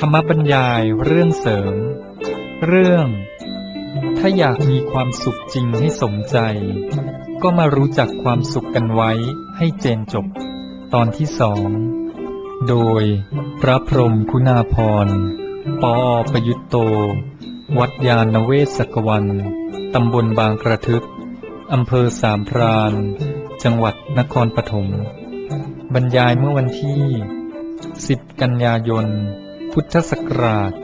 ธรรมบรรยายเรื่องเสริมเรื่องถ้าอยากมีความสุขจริงให้สมใจก็มารู้จักความสุขกันไว้ให้เจนจบตอนที่2โดยพระพรหมคุณาภรณ์ปอประยุตโตวัดยานเวศกวันตำบลบางกระทึกอำเภอสามพรานจังหวัดนครปฐมบรรยายเมื่อวันที่10 กันยายนพุทธศักราช 2538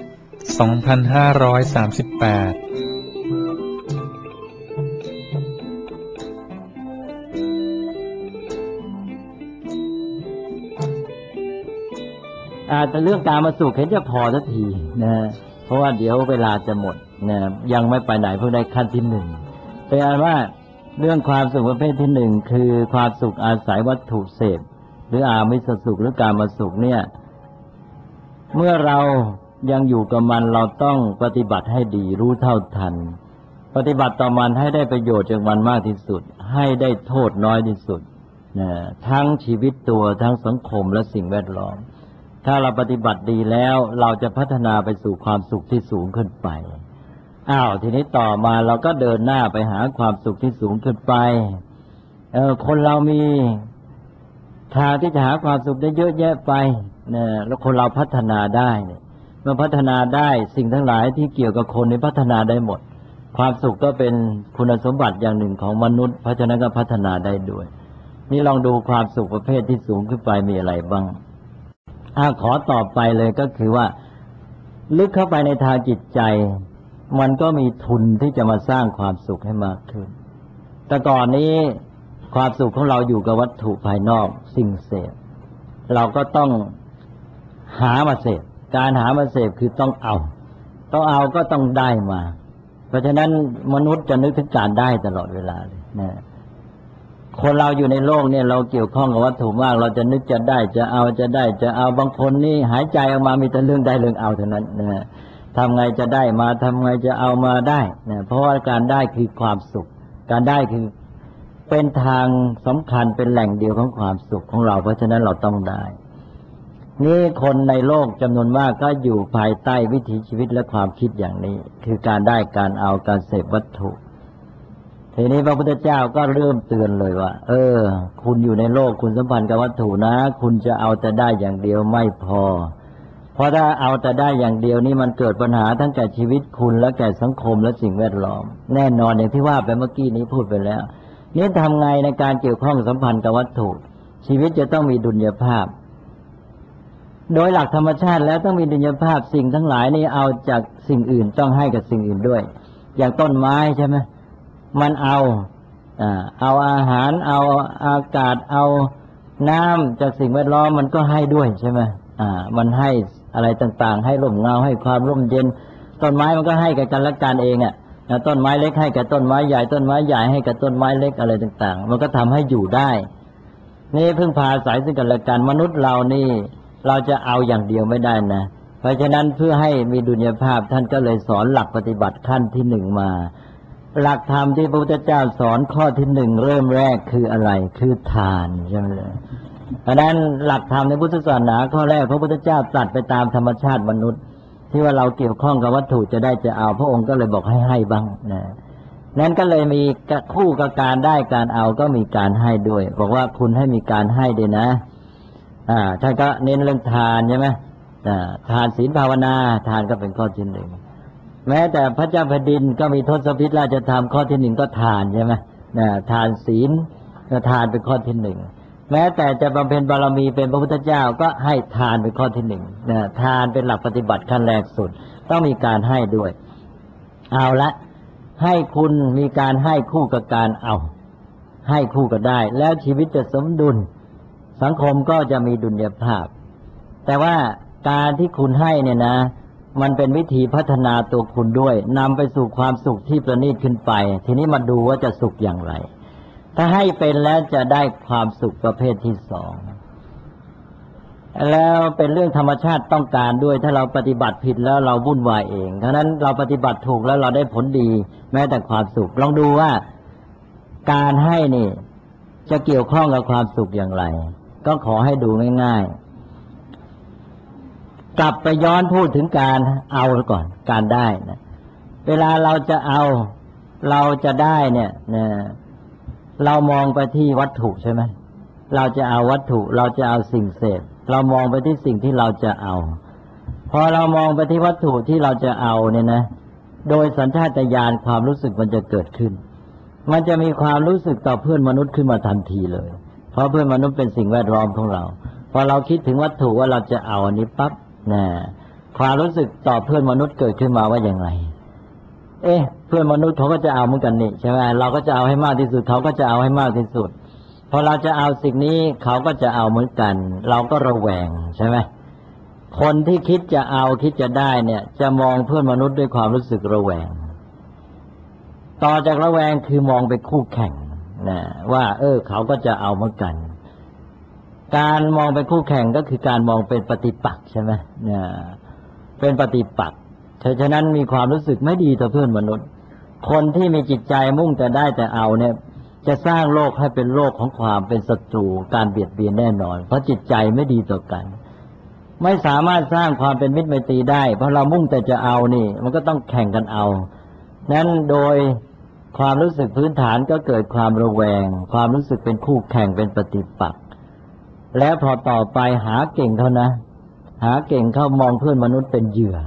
แต่เรื่องการมาสุขเห็นจะพอสักทีนะเพราะว่าเดี๋ยวเวลาจะหมดนะยังไม่ไปไหนเพิ่งได้ขั้นที่1เป็นอันว่าเรื่องความสุขประเภทที่1คือความสุขอาศัยวัตถุเสพหรืออามิสสุขหรือการมาสุขเนี่ยเมื่อเรายังอยู่กับมันเราต้องปฏิบัติให้ดีรู้เท่าทันปฏิบัติต่อมันให้ได้ประโยชน์จากมันมากที่สุดให้ได้โทษน้อยที่สุดนะทั้งชีวิตตัวทั้งสังคมและสิ่งแวดล้อมถ้าเราปฏิบัติดีแล้วเราจะพัฒนาไปสู่ความสุขที่สูงขึ้นไปทีนี้ต่อมาเราก็เดินหน้าไปหาความสุขที่สูงขึ้นไปคนเรามีทางที่จะหาความสุขได้เยอะแยะไปแล้วคนเราพัฒนาได้เมื่อพัฒนาได้สิ่งทั้งหลายที่เกี่ยวกับคนนี้พัฒนาได้หมดความสุขก็เป็นคุณสมบัติอย่างหนึ่งของมนุษย์เพราะฉะนั้นก็พัฒนาได้ด้วยนี่ลองดูความสุขประเภทที่สูงขึ้นไปมีอะไรบ้างขอต่อไปเลยก็คือว่าลึกเข้าไปในทางจิตใจมันก็มีทุนที่จะมาสร้างความสุขให้มากขึ้นแต่ก่อนนี้ความสุขของเราอยู่กับวัตถุภายนอกสิ่งเสพเราก็ต้องหามาเสพการหามาเสพคือต้องเอาก็ต้องได้มาเพราะฉะนั้นมนุษย์จะนึกถึงการได้ตลอดเวลาเลยนะคนเราอยู่ในโลกเนี่ยเราเกี่ยวข้องกับวัตถุมากเราจะนึกจะได้จะเอาจะได้จะเอาบางคนนี่หายใจออกมามีแต่เรื่องได้เรื่องเอาเท่านั้นนะทำไงจะได้มาทำไงจะเอามาได้นะเพราะว่าการได้คือความสุขการได้คือเป็นทางสำคัญเป็นแหล่งเดียวของความสุขของเราเพราะฉะนั้นเราต้องได้นี่คนในโลกจำนวนมากก็อยู่ภายใต้วิถีชีวิตและความคิดอย่างนี้คือการได้การเอาการเสพวัตถุทีนี้พระพุทธเจ้าก็เริ่มเตือนเลยว่าคุณอยู่ในโลกคุณสัมพันธ์กับวัตถุนะคุณจะเอาแต่ได้อย่างเดียวไม่พอเพราะถ้าเอาแต่ได้อย่างเดียวนี่มันเกิดปัญหาทั้งแก่ชีวิตคุณและแก่สังคมและสิ่งแวดล้อมแน่นอนอย่างที่ว่าไปเมื่อกี้นี้พูดไปแล้วนี่ทำไงในการเกี่ยวข้องสัมพันธ์กับวัตถุชีวิตจะต้องมีดุลยภาพโดยหลักธรรมชาติแล้วต้องมีดุลยภาพสิ่งทั้งหลายนี่เอาจากสิ่งอื่นต้องให้กับสิ่งอื่นด้วยอย่างต้นไม้ใช่ไหมมันเอาอาหารเอาอากาศเอาน้ำจากสิ่งแวดล้อมมันก็ให้ด้วยใช่ไหมมันให้อะไรต่างๆให้ร่มเงาให้ความร่มเย็นต้นไม้มันก็ให้กับกันและกันเองต้นไม้เล็กให้กับต้นไม้ใหญ่ต้นไม้ใหญ่ให้กับต้นไม้เล็กอะไรต่างๆมันก็ทำให้อยู่ได้นี่พึ่งพาอาศัยซึ่งกันและกันมนุษย์เรานี่เราจะเอาอย่างเดียวไม่ได้นะเพราะฉะนั้นเพื่อให้มีดุลยภาพท่านก็เลยสอนหลักปฏิบัติขั้นที่1มาหลักธรรมที่พระพุทธเจ้าสอนข้อที่1เริ่มแรกคืออะไรคือทานใช่ไหมเพราะนั้นหลักธรรมในพุทธศาสนาข้อแรกพระพุทธเจ้าตรัสไปตามธรรมชาติมนุษย์ที่ว่าเราเกี่ยวข้องกับวัตถุจะได้จะเอาพระองค์ก็เลยบอกให้บ้างนะนั้นก็เลยมีคู่กับการได้การเอาก็มีการให้ด้วยบอกว่าคุณให้มีการให้ด้วยนะท่านก็เน้นเรื่องทานใช่ไหมทานศีลภาวนาทานก็เป็นข้อที่1แม้แต่พระเจ้าแผ่นดินก็มีทศพิธราชธรรมข้อที่1ก็ทานใช่ไหมทานศีลก็ทานเป็นข้อที่1แม้แต่จะบำเพ็ญบารมีเป็นพระพุทธเจ้าก็ให้ทานเป็นข้อที่1ทานเป็นหลักปฏิบัติขั้นแรกสุดต้องมีการให้ด้วยเอาละให้คุณมีการให้คู่กับการเอาให้คู่กันได้แล้วชีวิตจะสมดุลสังคมก็จะมีดุลยภาพแต่ว่าการที่คุณให้เนี่ยนะมันเป็นวิธีพัฒนาตัวคุณด้วยนำไปสู่ความสุขที่ประณีตขึ้นไปทีนี้มาดูว่าจะสุขอย่างไรถ้าให้เป็นแล้วจะได้ความสุขประเภทที่2แล้วเป็นเรื่องธรรมชาติต้องการด้วยถ้าเราปฏิบัติผิดแล้วเราวุ่นวายเองฉะนั้นเราปฏิบัติถูกแล้วเราได้ผลดีแม้แต่ความสุขลองดูว่าการให้นี่จะเกี่ยวข้องกับความสุขอย่างไรก็ขอให้ดูง่ายกลับไปย้อนพูดถึงการเอาก่อนการได้นะเวลาเราจะเอาเราจะได้เนี่ยเรามองไปที่วัตถุใช่ไหมเราจะเอาวัตถุเราจะเอาสิ่งเสพเรามองไปที่สิ่งที่เราจะเอาพอเรามองไปที่วัตถุที่เราจะเอาเนี่ยนะโดยสัญชาตญาณความรู้สึกมันจะเกิดขึ้นมันจะมีความรู้สึกต่อเพื่อนมนุษย์ขึ้นมาทันทีเลยเพราะเพื่อนมนุษย์เป็นสิ่งแวดล้อมของเราพอเราคิดถึงวัตถุว่าเราจะเอาอันนี้ปั๊บความรู้สึกต่อเพื่อนมนุษย์เกิดขึ้นมาว่าอย่างไรเพื่อนมนุษย์เขาก็จะเอาเหมือนกันนี่ใช่ไหมเราก็จะเอาให้มากที่สุดเขาก็จะเอาให้มากที่สุดพอเราจะเอาสิ่งนี้เขาก็จะเอาเหมือนกันเราก็ระแวงใช่ไหมคนที่คิดจะเอาคิดจะได้เนี่ยจะมองเพื่อนมนุษย์ด้วยความรู้สึกระแวงต่อจากระแวงคือมองเป็นคู่แข่งนะว่าเขาก็จะเอาเหมือนกันการมองเป็นคู่แข่งก็คือการมองเป็นปฏิปักษ์ใช่ไหมเนี่ยเป็นปฏิปักษ์ฉะนั้นมีความรู้สึกไม่ดีต่อเพื่อนมนุษย์คนที่มีจิตใจมุ่งแต่ได้แต่เอาเนี่ยจะสร้างโลกให้เป็นโลกของความเป็นศัตรูการเบียดเบียนแน่นอนเพราะจิตใจไม่ดีต่อกันไม่สามารถสร้างความเป็นมิตรไมตรีได้เพราะเรามุ่งแต่จะเอานี่มันก็ต้องแข่งกันเอานั้นโดยความรู้สึกพื้นฐานก็เกิดความระแวงความรู้สึกเป็นคู่แข่งเป็นปฏิปักษ์แล้วพอต่อไปหาเก่งเขานะหาเก่งเขามองเพื่อนมนุษย์เป็นเหยื่อ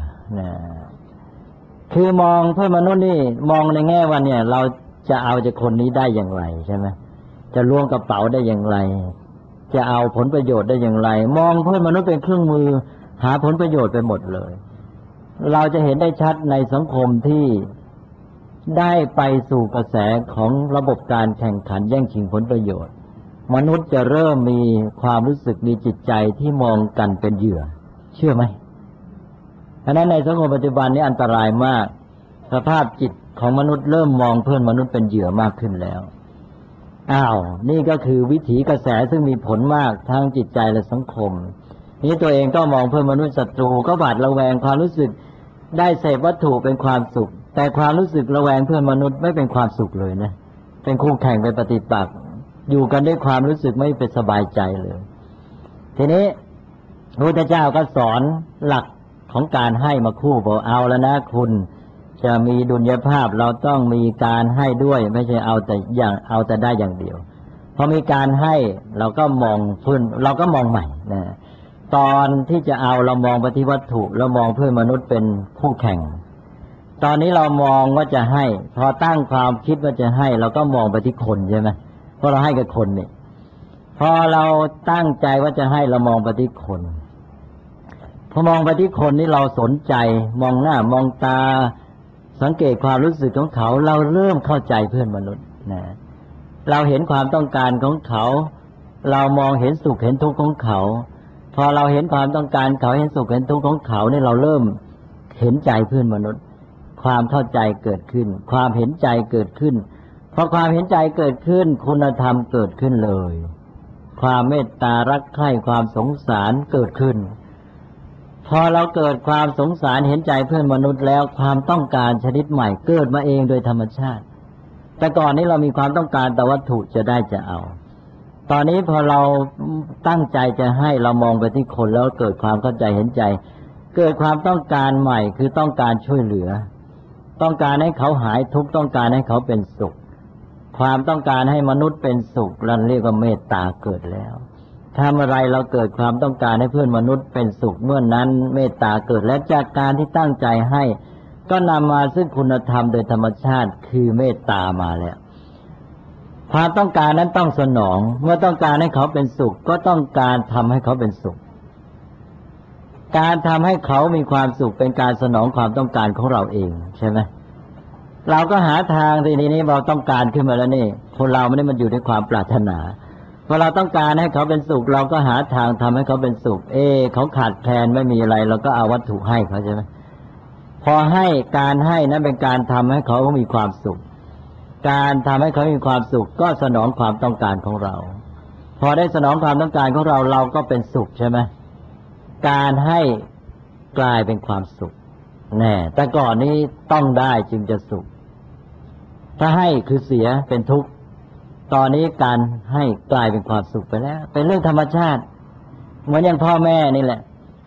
คือมองเพื่อนมนุษย์นี่มองในแง่ว่าเนี่ยเราจะเอาจากคนนี้ได้อย่างไรใช่ไหมจะล้วงกระเป๋าได้อย่างไรจะเอาผลประโยชน์ได้อย่างไรมองเพื่อนมนุษย์เป็นเครื่องมือหาผลประโยชน์ไปหมดเลยเราจะเห็นได้ชัดในสังคมที่ได้ไปสู่กระแสของระบบการแข่งขันแย่งชิงผลประโยชน์มนุษย์จะเริ่มมีความรู้สึกมีจิตใจที่มองกันเป็นเหยื่อเชื่อไหมฉะนั้นในสังคมปัจจุบันนี้อันตรายมากสภาพจิตของมนุษย์เริ่มมองเพื่อนมนุษย์เป็นเหยื่อมากขึ้นแล้วนี่ก็คือวิถีกระแสซึ่งมีผลมากทั้งจิตใจและสังคมนี้ตัวเองก็มองเพื่อนมนุษย์ศัตรูก็บาดระแวงความรู้สึกได้เสพวัตถุเป็นความสุขแต่ความรู้สึกระแวงเพื่อนมนุษย์ไม่เป็นความสุขเลยนะเป็นคู่แข่งเป็นปฏิปักษ์อยู่กันด้วยความรู้สึกไม่เป็นสบายใจเลยทีนี้พระพุทธเจ้าก็สอนหลักของการให้มาคู่บอกเอาแล้วนะคุณจะมีดุลยภาพเราต้องมีการให้ด้วยไม่ใช่เอาแต่ได้อย่างเดียวพอมีการให้เราก็มองเพื่อนเราก็มองใหม่นะตอนที่จะเอาเรามองไปที่วัตถุเรามองเพื่อนมนุษย์เป็นคู่แข่งตอนนี้เรามองว่าจะให้พอตั้งความคิดว่าจะให้เราก็มองไปที่คนใช่ไหมเพราะเราให้กับคนนี่พอเราตั้งใจว่าจะให้เรามองไปที่คนพอมองไปที่คนนี่เราสนใจมองหน้ามองตาสังเกตความรู้สึกของเขาเราเริ่มเข้าใจเพื่อนมนุษย์นะเราเห็นความต้องการของเขาเรามองเห็นสุขเห็นทุกข์ของเขาพอเราเห็นความต้องการเขาเห็นสุขเห็นทุกข์ของเขาเนี่ยเราเริ่มเห็นใจเพื่อนมนุษย์ความเข้าใจเกิดขึ้นความเห็นใจเกิดขึ้นพอความเห็นใจเกิดขึ้นคุณธรรมเกิดขึ้นเลยความเมตตารักใคร่ความสงสารเกิดขึ้นพอเราเกิดความสงสารเห็นใจเพื่อนมนุษย์แล้วความต้องการชนิดใหม่เกิดมาเองโดยธรรมชาติแต่ก่อนนี้เรามีความต้องการแต่วัตถุจะได้จะเอาตอนนี้พอเราตั้งใจจะให้เรามองไปที่คนแล้วเกิดความเข้าใจเห็นใจเกิดความต้องการใหม่คือต้องการช่วยเหลือต้องการให้เขาหายทุกข์ต้องการให้เขาเป็นสุขความต้องการให้มนุษย์เป็นสุขเราเรียกว่าเมตตาเกิดแล้วทำอะไรเราเกิดความต้องการให้เพื่อนมนุษย์เป็นสุขเมื่อนั้นเมตตาเกิดและจากการที่ตั้งใจให้ก็นำมาซึ่งคุณธรรมโดยธรรมชาติคือเมตตามาแล้วความต้องการนั้นต้องสนองเมื่อต้องการให้เขาเป็นสุขก็ต้องการทำให้เขาเป็นสุขการทำให้เขามีความสุขเป็นการสนองความต้องการของเราเองใช่ไหมเราก็หาทางทีนี้เราต้องการขึ้นมาแล้วนี่คนเราไม่ได้มันอยู่ด้วยความปรารถนาพอเราต้องการให้เขาเป็นสุขเราก็หาทางทำให้เขาเป็นสุขเขาขาดแคลนไม่มีอะไรเราก็เอาวัตถุให้เขาใช่ไหมพอให้การให้นั้นเป็นการทำให้เขามีความสุขการทำให้เขามีความสุขก็สนองความต้องการของเราพอได้สนองความต้องการของเราเราก็เป็นสุขใช่ไหมการให้กลายเป็นความสุขแน่แต่ก่อนนี้ต้องได้จึงจะสุขถ้าให้คือเสียเป็นทุกข์ตอนนี้การให้กลายเป็นความสุขไปแล้วเป็นเรื่องธรรมชาติเหมือนอย่างพ่อแม่นี่แหละ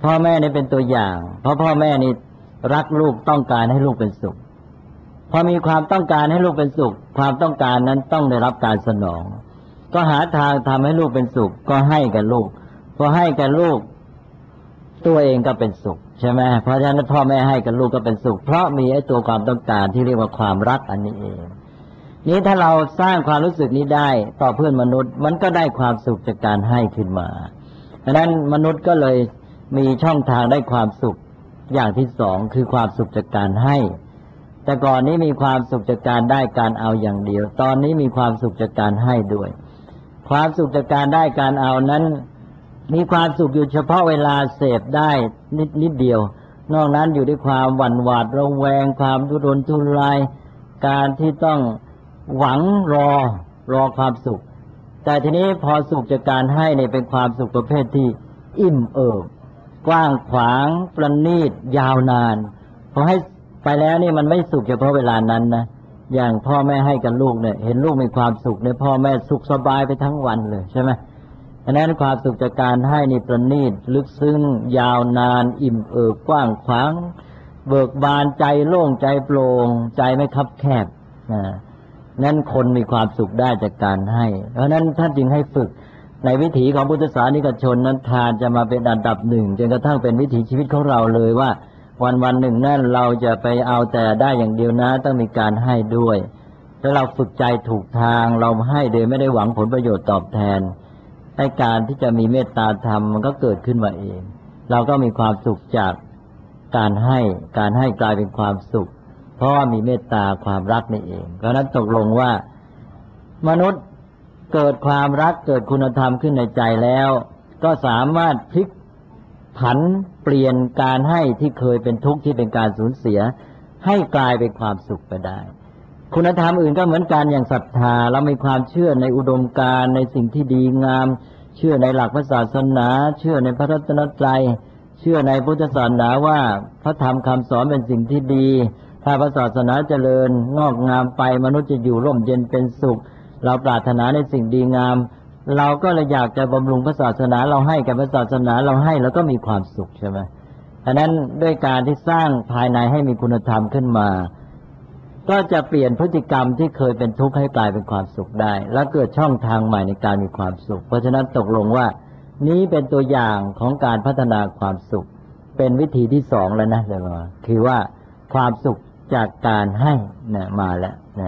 พ่อแม่นี่เป็นตัวอย่าง เพราะพ่อแม่นี่รักลูกต้องการให้ลูกเป็นสุขพอมีความต้องการให้ลูกเป็นสุขความต้องการนั้นต้องได้รับการสนองก็หาทางทำให้ลูกเป็นสุขก็ให้กับลูกพอให้กับลูกตัวเองก็เป็นสุขใช่ไหมเพราะฉะนั้นพ่อแม่ให้กับลูกก็เป็นสุขเพราะมีไอ้ตัวความต้องการที่เรียกว่าความรักอันนี้เองนี้ถ้าเราสร้างความรู้สึกนี้ได้ต่อเพื่อนมนุษย์มันก็ได้ความสุขจากการให้ขึ้นมาดังนั้นมนุษย์ก็เลยมีช่องทางได้ความสุขอย่างที่สองคือความสุขจากการให้แต่ก่อนนี้มีความสุขจากการได้การเอาอย่างเดียวตอนนี้มีความสุขจากการให้ด้วยความสุขจากการได้การเอานั้นมีความสุขอยู่เฉพาะเวลาเสพได้นิดเดียวนอกนั้นอยู่ด้วยความหวั่นหวาดระแวงความทุรนทุรายการที่ต้องหวังรอความสุขแต่ทีนี้พอสุขจากการให้เนี่ยเป็นความสุขประเภทที่อิ่มเอิบกว้างขวางประณีตยาวนานพอให้ไปแล้วนี่มันไม่สุขเฉพาะเวลานั้นนะอย่างพ่อแม่ให้กับลูกเนี่ยเห็นลูกมีความสุขเนี่ยพ่อแม่สุขสบายไปทั้งวันเลยใช่ไหมอันนั้นความสุขจากการให้นี่ประณีตลึกซึ้งยาวนานอิ่มเอิบกว้างขวางเบิกบานใจโล่งใจโปร่งใจไม่คับแคบนั้นคนมีความสุขได้จากการให้เพราะนั้นท่านจึงให้ฝึกในวิถีของพุทธศาสนิกชนนั้นทานจะมาเป็นอันดับหนึ่งจนกระทั่งเป็นวิถีชีวิตของเราเลยว่าวันหนึ่งนั่นเราจะไปเอาแต่ได้อย่างเดียวนะต้องมีการให้ด้วยถ้าเราฝึกใจถูกทางเราให้โดยไม่ได้หวังผลประโยชน์ตอบแทนให้การที่จะมีเมตตาธรรมมันก็เกิดขึ้นมาเองเราก็มีความสุขจากการให้กลายเป็นความสุขเพราะว่ามีเมตตาความรักนี่เองเพราะนั้นตกลงว่ามนุษย์เกิดความรักเกิดคุณธรรมขึ้นในใจแล้วก็สามารถพลิกผันเปลี่ยนการให้ที่เคยเป็นทุกข์ที่เป็นการสูญเสียให้กลายเป็นความสุขไปได้คุณธรรมอื่นก็เหมือนกันอย่างศรัทธาเรามีความเชื่อในอุดมการณ์ในสิ่งที่ดีงามเชื่อในหลักพระศาสนาเชื่อในพระรัตนตรัยเชื่อในพุทธศาสนาว่าพระธรรมคำสอนเป็นสิ่งที่ดีถ้าพระศาสนาเจริญงอกงามไปมนุษย์จะอยู่ร่มเย็นเป็นสุขเราปรารถนาในสิ่งดีงามเราก็เลยอยากจะบำรุงพระศาสนาเราให้กับพระศาสนาเราให้แล้วก็มีความสุขใช่ไหมฉะนั้นด้วยการที่สร้างภายในให้มีคุณธรรมขึ้นมาก็จะเปลี่ยนพฤติกรรมที่เคยเป็นทุกข์ให้กลายเป็นความสุขได้และเกิดช่องทางใหม่ในการมีความสุขเพราะฉะนั้นตกลงว่านี้เป็นตัวอย่างของการพัฒนาความสุขเป็นวิธีที่สองแล้วนะเลยว่าคือว่าความสุขจากการให้นะมาแล้วนะ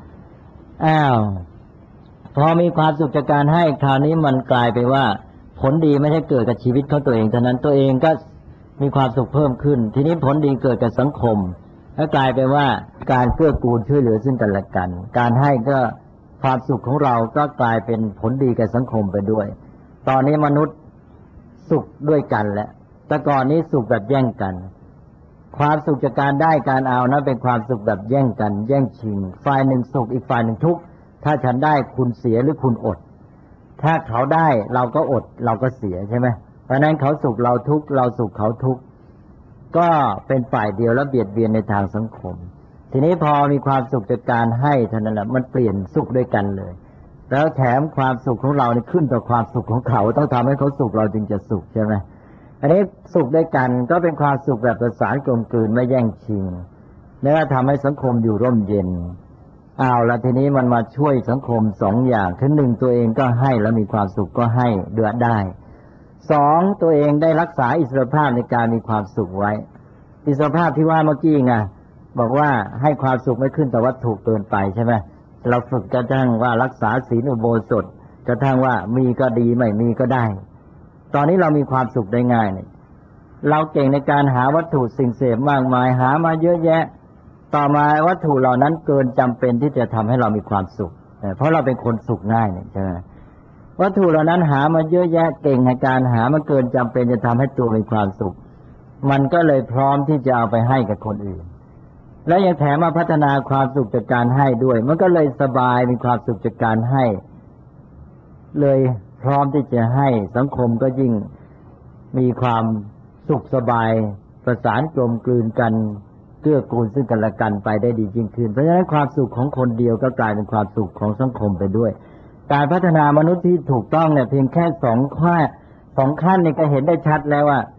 พอมีความสุขจากการให้คราวนี้มันกลายไปว่าผลดีไม่ใช่เกิดกับชีวิตของตัวเองเท่านั้นตัวเองก็มีความสุขเพิ่มขึ้นทีนี้ผลดีเกิดกับสังคมแล้วกลายไปว่าการเกื้อกูลช่วยเหลือซึ่งกันและกันการให้ก็ความสุขของเราก็กลายเป็นผลดีแก่สังคมไปด้วยตอนนี้มนุษย์สุขด้วยกันแล้วแต่ก่อนนี้สุขแบบแย่งกันความสุขจากการได้การเอานั้นเป็นความสุขแบบแย่งกันแย่งชิงฝ่ายหนึ่งสุขอีกฝ่ายหนึ่งทุกข์ถ้าฉันได้คุณเสียหรือคุณอดถ้าเขาได้เราก็อดเราก็เสียใช่ไหมเพราะนั้นเขาสุขเราทุกข์เราสุขเขาทุกข์ก็เป็นฝ่ายเดียวแล้วเบียดเบียนในทางสังคมทีนี้พอมีความสุขจากการให้เท่านั้นแหละมันเปลี่ยนสุขด้วยกันเลยแล้วแถมความสุขของเราเนี่ยขึ้นต่อความสุขของเขาต้องทำให้เขาสุขเราจึงจะสุขใช่ไหมอันนี้สุขด้วยกันก็เป็นความสุขแบบประสานกลมกลืนไม่แย่งชิงและทำให้สังคมอยู่ร่มเย็นแล้วทีนี้มันมาช่วยสังคมสองอย่างคือหนึ่งตัวเองก็ให้แล้วมีความสุขก็ให้เดือดได้สองตัวเองได้รักษาอิสรภาพในการมีความสุขไว้อิสรภาพที่ว่าเมื่อกี้ไงบอกว่าให้ความสุขไม่ขึ้นแต่วัตถุเกินไปใช่ไหมเราฝึกกระทั่งว่ารักษาศีลอุโบสถกระทั่งว่ามีก็ดีไม่มีก็ได้ตอนนี้เรามีความสุขได้ง่ายเนี่ยเราเก่งในการหาวัตถุสิ่งเสพมากมายหามาเยอะแยะต่อมาวัตถุเหล่านั้นเกินจำเป็นที่จะทำให้เรามีความสุขเพราะเราเป็นคนสุขง่ายเนี่ยใช่ไหมวัตถุเหล่านั้นหามาเยอะแยะเก่งในการหามันเกินจำเป็นจะทำให้ตัวมีความสุขมันก็เลยพร้อมที่จะเอาไปให้กับคนอื่นและยังแถมมาพัฒนาความสุขจากการให้ด้วยมันก็เลยสบายมีความสุขจากการให้เลยพร้อมที่จะให้สังคมก็ยิ่งมีความสุขสบายประสานกลมกลืนกันเกื้อกูลซึ่งกันและกันไปได้ดียิ่งขึ้นเพราะฉะนั้นความสุขของคนเดียวก็กลายเป็นความสุขของสังคมไปด้วยการพัฒนามนุษย์ที่ถูกต้องเนี่ยเพียงแค่สองขั้นนี่ก็เห็นได้ชัดแล้วว่า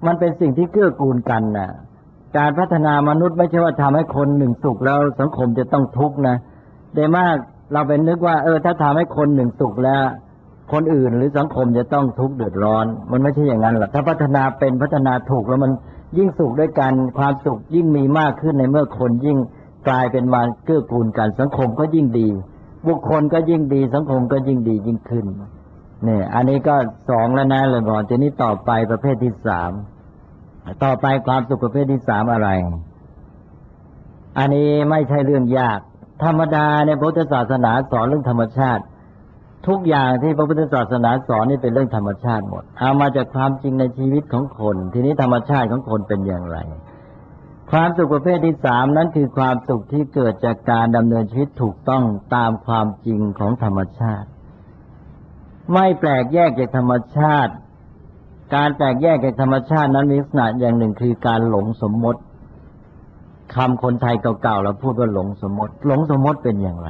มันเป็นสิ่งที่เกื้อกูลกันนะการพัฒนามนุษย์ไม่ใช่ว่าทำให้คนหนึ่งสุขแล้วสังคมจะต้องทุกข์นะโดยมากเราเป็นนึกว่าถ้าทำให้คนหนึ่งสุขแล้วคนอื่นหรือสังคมจะต้องทุกข์เดือดร้อนมันไม่ใช่อย่างนั้นหรอกถ้าพัฒนาเป็นพัฒนาถูกแล้วมันยิ่งสุขด้วยกันความสุขยิ่งมีมากขึ้นในเมื่อคนยิ่งกลายเป็นมาเกื้อกูลกันสังคมก็ยิ่งดีบุคคลก็ยิ่งดีสังคมก็ยิ่งดียิ่งขึ้นเนี่ยอันนี้ก็สองแล้วนะเลยบอกทีนี้ต่อไปประเภทที่สามต่อไปความสุขประเภทที่สามอะไรอันนี้ไม่ใช่เรื่องยากธรรมดาในพุทธศาสนาสอนเรื่องธรรมชาติทุกอย่างที่พระพุทธศาสนาสอนนี่เป็นเรื่องธรรมชาติหมดเอามาจากความจริงในชีวิตของคนทีนี้ธรรมชาติของคนเป็นอย่างไรความสุขประเภทที่สามนั้นคือความสุขที่เกิดจากการดำเนินชีวิตถูกต้องตามความจริงของธรรมชาติไม่แปลกแยกจากธรรมชาติการแปลกแยกจากธรรมชาตินั้นมีลักษณะอย่างหนึ่งคือการหลงสมมติคำคนไทยเก่าๆเราพูดว่าหลงสมมติหลงสมมติเป็นอย่างไร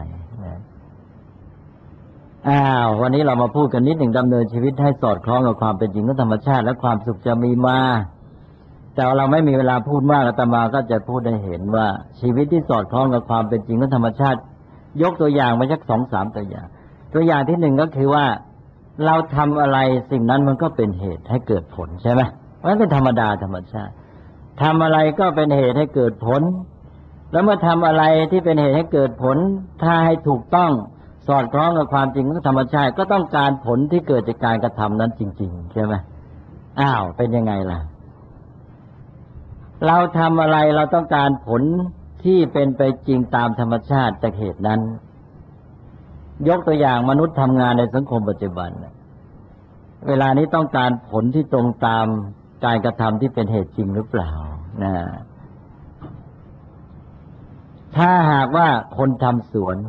วันนี้เรามาพูดกันนิดหนึ่งดำเนินชีวิตให้สอดคล้องกับความเป็นจริงของธรรมชาติและความสุขจะมีมาแต่เราไม่มีเวลาพูดมากอาตมาก็จะพูดให้เห็นว่าชีวิตที่สอดคล้องกับความเป็นจริงของธรรมชาติยกตัวอย่างมาสัก 2-3 ตัวอย่างตัวอย่างที่หนึ่งก็คือว่าเราทำอะไรสิ่งนั้นมันก็เป็นเหตุให้เกิดผลใช่ไหมมันเป็นธรรมดาธรรมชาติทำอะไรก็เป็นเหตุให้เกิดผลแล้วเมื่อทำอะไรที่เป็นเหตุให้เกิดผลถ้าให้ถูกต้องสอดคล้องกับความจริงของธรรมชาติก็ต้องการผลที่เกิดจากการกระทำนั้นจริงๆใช่ไหมเป็นยังไงล่ะเราทำอะไรเราต้องการผลที่เป็นไปจริงตามธรรมชาติจากเหตุนั้นยกตัวอย่างมนุษย์ทำงานในสังคมปัจจุบันเวลานี้ต้องการผลที่ตรงตามการกระทำที่เป็นเหตุจริงหรือเปล่าถ้าหากว่าคนทำสวน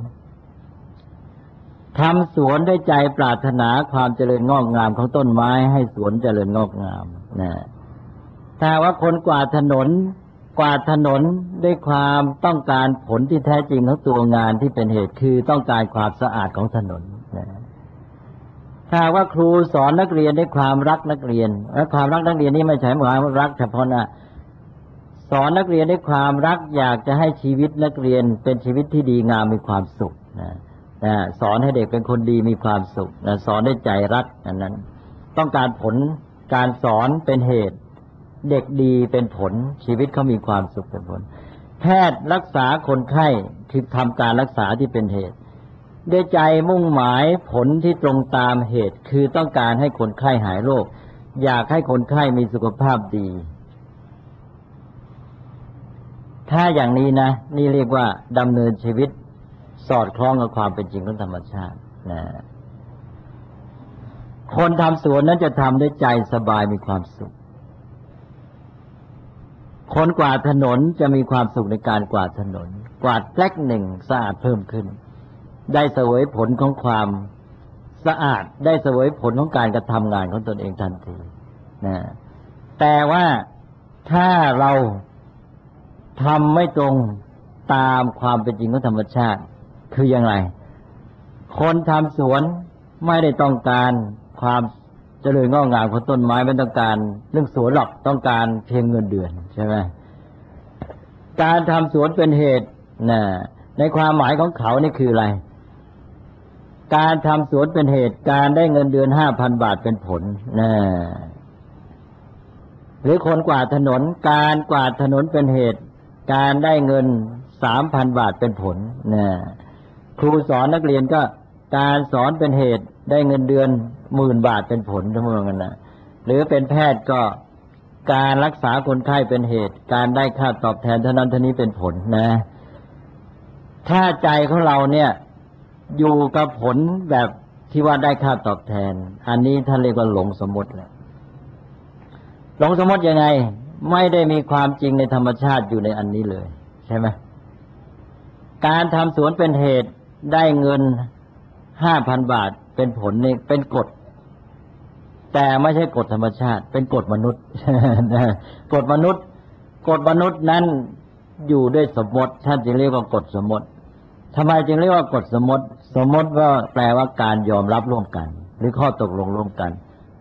ด้วยใจปรารถนาความเจริญงอกงามของต้นไม้ให้สวนเจริญงอกงามถ้าว่าคนกวาดถนนด้วยความต้องการผลที่แท้จริงของตัวงานที่เป็นเหตุคือต้องการความสะอาดของถนนถ้าว่าครูสอนนักเรียนด้วยความรักนักเรียนและความรักนักเรียนนี่ไม่ใช่หมายว่ารักเฉพาะหน้าสอนนักเรียนด้วยความรักอยากจะให้ชีวิตนักเรียนเป็นชีวิตที่ดีงามมีความสุขสอนให้เด็กเป็นคนดีมีความสุขสอนด้วยใจรักนั้นต้องการผลการสอนเป็นเหตุเด็กดีเป็นผลชีวิตเขามีความสุขเป็นผลแพทย์รักษาคนไข้คือทำการรักษาที่เป็นเหตุด้วยใจมุ่งหมายผลที่ตรงตามเหตุคือต้องการให้คนไข้หายโรคอยากให้คนไข้มีสุขภาพดีถ้าอย่างนี้นะนี่เรียกว่าดำเนินชีวิตสอดคล้องกับความเป็นจริงของธรรมชาติคนทำสวนนั้นจะทำด้วยใจสบายมีความสุขคนกวาดถนนจะมีความสุขในการกวาดถนนกวาดแปลกหนึ่งสะอาดเพิ่มขึ้นได้เสวยผลของความสะอาดได้เสวยผลของการกระทำงานของตนเองทันทีแต่ว่าถ้าเราทำไม่ตรงตามความเป็นจริงของธรรมชาติคืออย่างไรคนทำสวนไม่ได้ต้องการความเจริญงอกงามของต้นไม้ไม่ต้องการเรื่องสวนหรอกต้องการเพียงเงินเดือนใช่ไหมการทำสวนเป็นเหตุในความหมายของเขานี่คืออะไรการทำสวนเป็นเหตุการได้เงินเดือน 5,000 บาทเป็นผลหรือคนกวาดถนนการกวาดถนนเป็นเหตุการได้เงิน 3,000 บาทเป็นผลครูสอนนักเรียนก็การสอนเป็นเหตุได้เงินเดือน 10,000 บาทเป็นผลทั้งหมดกันหรือเป็นแพทย์ก็การรักษาคนไข้เป็นเหตุการได้ค่าตอบแทนเท่านั้นเท่านี้เป็นผลถ้าใจของเราเนี่ยอยู่กับผลแบบที่ว่าได้ค่าตอบแทนอันนี้ท่านเรียกว่าหลงสมมติแหละหลงสมมติยังไงไม่ได้มีความจริงในธรรมชาติอยู่ในอันนี้เลยใช่ไหมการทำสวนเป็นเหตุได้เงิน 5,000 บาทเป็นผลนี่เป็นกฎแต่ไม่ใช่กฎธรรมชาติเป็นกฎมนุษย์ กฎมนุษย์นั้นอยู่ด้วยสมมติท่านจึงเรียกว่ากฎสมมติทำไมจึงเรียกว่ากฎสมมติว่าแปลว่าการยอมรับร่วมกันหรือข้อตกลงร่วมกัน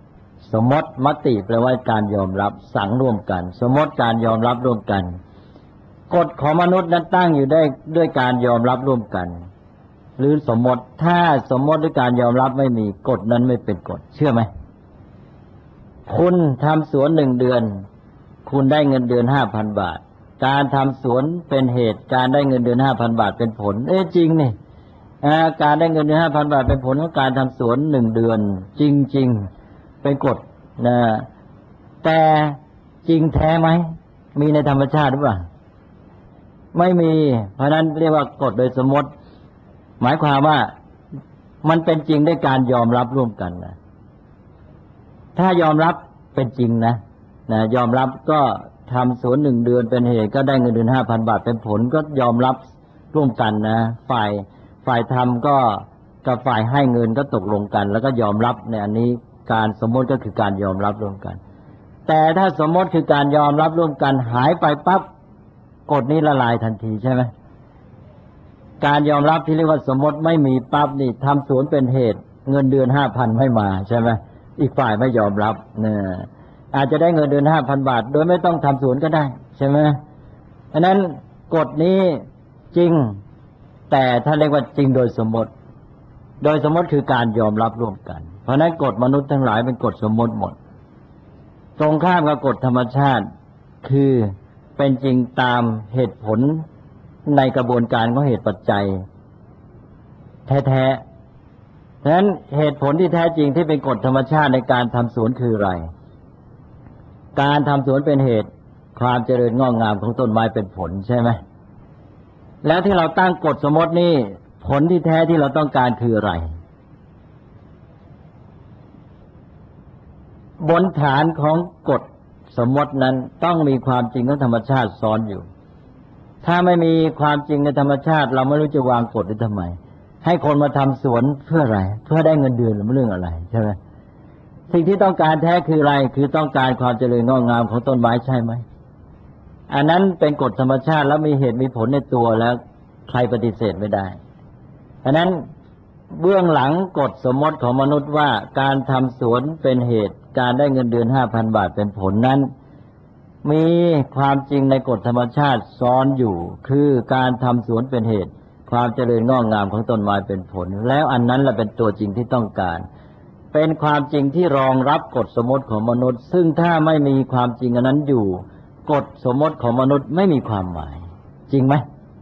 สมมติมติแปลว่าการยอมรับสังร่วมกันสมมติการยอมรับร่วมกันกฎของมนุษย์นั้นตั้งอยู่ได้ด้วยการยอมรับร่วมกันหรือสมมติถ้าสมมติด้วยการยอมรับไม่มีกฎนั้นไม่เป็นกฎเชื่อไหมคุณทำสวน1 เดือนคุณได้เงินเดือน 5,000 บาทการทำสวนเป็นเหตุการได้เงินเดือน 5,000 บาทเป็นผลจริงนี่การได้เงินเดือน 5,000 บาทเป็นผลของการทำสวน1 เดือนจริงๆเป็นกฎนะแต่จริงแท้ไหมมีในธรรมชาติหรือเปล่าไม่มีเพราะนั้นเรียกว่ากฎโดยสมมติหมายความว่ามันเป็นจริงด้วยการยอมรับร่วมกันนะถ้ายอมรับเป็นจริงนะยอมรับก็ทำสวน1 เดือนเป็นเหตุก็ได้เงินเดือน 5,000 บาทเป็นผลก็ยอมรับร่วมกันนะฝ่ายทำก็กับฝ่ายให้เงินก็ตกลงกันแล้วก็ยอมรับในอันนี้การสมมติก็คือการยอมรับร่วมกันแต่ถ้าสมมติคือการยอมรับร่วมกันหายไปปั๊บกฎนี้ละลายทันทีใช่ไหมการยอมรับที่เรียกว่าสมมติไม่มีปั๊บนี่ทำสวนเป็นเหตุเงินเดือน 5,000 ไม่มาใช่ไหมอีกฝ่ายไม่ยอมรับเนี่ยอาจจะได้เงินเดือน 5,000 บาทโดยไม่ต้องทำสวนก็ได้ใช่ไหมเพราะนั้นกฎนี้จริงแต่ถ้าเรียกว่าจริงโดยสมมติคือการยอมรับร่วมกันเพราะนั้นกฎมนุษย์ทั้งหลายเป็นกฎสมมติหมดตรงข้ามกับกฎธรรมชาติคือเป็นจริงตามเหตุผลในกระบวนการของเหตุปัจจัยแท้ๆฉะนั้นเหตุผลที่แท้จริงที่เป็นกฎธรรมชาติในการทำสวนคืออะไรการทำสวนเป็นเหตุความเจริญงอกงามของต้นไม้เป็นผลใช่ไหมแล้วที่เราตั้งกฎสมมตินี่ผลที่แท้ที่เราต้องการคืออะไรบนฐานของกฎสมมตินั้นต้องมีความจริงของธรรมชาติซ้อนอยู่ถ้าไม่มีความจริงในธรรมชาติเราไม่รู้จะวางกฎได้ทำไมให้คนมาทำสวนเพื่ออะไรเพื่อได้เงินเดือนหรือเรื่องอะไรใช่ไหมสิ่งที่ต้องการแท้คืออะไรคือต้องการความเจริญงอกงามของต้นไม้ใช่ไหมอันนั้นเป็นกฎธรรมชาติแล้วมีเหตุมีผลในตัวแล้วใครปฏิเสธไม่ได้อันนั้นเบื้องหลังกฎสมมติของมนุษย์ว่าการทำสวนเป็นเหตุการได้เงินเดือน 5,000 บาทเป็นผลนั้นมีความจริงในกฎธรรมชาติซ้อนอยู่คือการทำสวนเป็นเหตุความเจริญงอกงามของต้นไม้เป็นผลแล้วอันนั้นแหละเป็นตัวจริงที่ต้องการเป็นความจริงที่รองรับกฎสมมติของมนุษย์ซึ่งถ้าไม่มีความจริงอันนั้นอยู่กฎสมมติของมนุษย์ไม่มีความหมายจริงไหม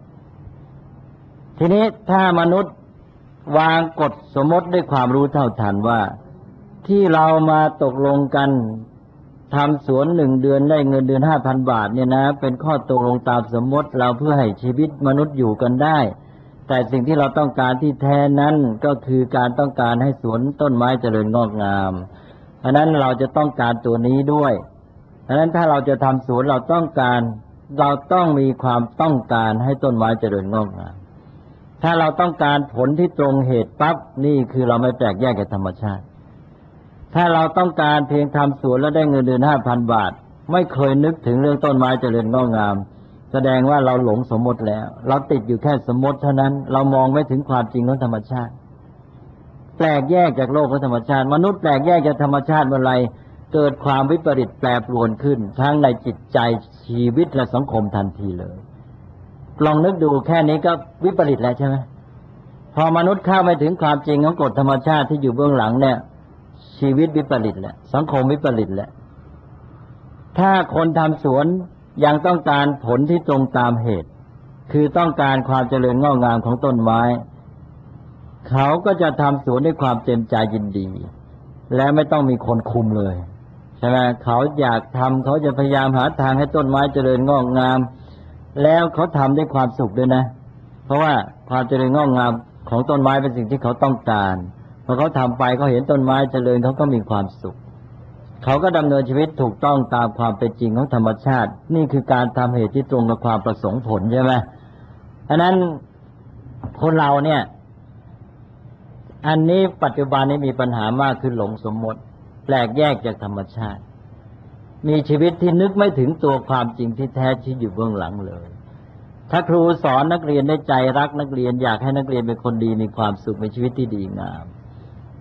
ทีนี้ถ้ามนุษย์วางกฎสมมติด้วยความรู้เท่าทันว่าที่เรามาตกลงกันทำสวน1 เดือนได้เงินเดือน 5,000 บาทเนี่ยนะเป็นข้อตกลงตามสมมติเราเพื่อให้ชีวิตมนุษย์อยู่กันได้แต่สิ่งที่เราต้องการที่แท้นั้นก็คือการต้องการให้สวนต้นไม้เจริญงอกงามเพราะนั้นเราจะต้องการตัวนี้ด้วยเพราะนั้นถ้าเราจะทำสวนเราต้องมีความต้องการให้ต้นไม้เจริญงอกงามถ้าเราต้องการผลที่ตรงเหตุปั๊บนี่คือเราไม่แปลกแยกกับธรรมชาติถ้าเราต้องการเพียงทำสวนแล้วได้เงินเดือน 5,000 บาทไม่เคยนึกถึงเรื่องต้นไม้เจริญงอกงามแสดงว่าเราหลงสมมติแล้วเราติดอยู่แค่สมมติเท่านั้นเรามองไม่ถึงความจริงของธรรมชาติแปลกแยกจากโลกของธรรมชาติมนุษย์แปลกแยกจากธรรมชาติเมื่อไรเกิดความวิปริตแปรปรวนขึ้นทั้งในจิตใจชีวิตและสังคมทันทีเลยลองนึกดูแค่นี้ก็วิปริตแล้วใช่ไหมพอมนุษย์เข้าไปถึงความจริงของกฎธรรมชาติที่อยู่เบื้องหลังเนี่ยชีวิตวิปริตแล้วสังคมวิปริตแล้วถ้าคนทำสวนยังต้องการผลที่ตรงตามเหตุคือต้องการความเจริญงอกงามของต้นไม้เขาก็จะทำสวนด้วยความเต็มใจยินดีและไม่ต้องมีคนคุมเลยใช่ไหมเขาอยากทำเขาจะพยายามหาทางให้ต้นไม้เจริญงอกงามแล้วเขาทำด้วยความสุขด้วยนะเพราะว่าความเจริญงอกงามของต้นไม้เป็นสิ่งที่เขาต้องการพอเขาทำไปเขาเห็นต้นไม้เจริญเขาก็มีความสุขเขาก็ดำเนินชีวิตถูกต้องตามความเป็นจริงของธรรมชาตินี่คือการทำเหตุที่ตรงกับความประสงค์ผลใช่ไหมอันนั้นคนเราเนี่ยอันนี้ปัจจุบันนี้มีปัญหามากคือหลงสมมติแปลกแยกจากธรรมชาติมีชีวิตที่นึกไม่ถึงตัวความจริงที่แท้ที่อยู่เบื้องหลังเลยถ้าครูสอนนักเรียนได้ใจรักนักเรียนอยากให้นักเรียนเป็นคนดีมีความสุขมีชีวิตที่ดีงาม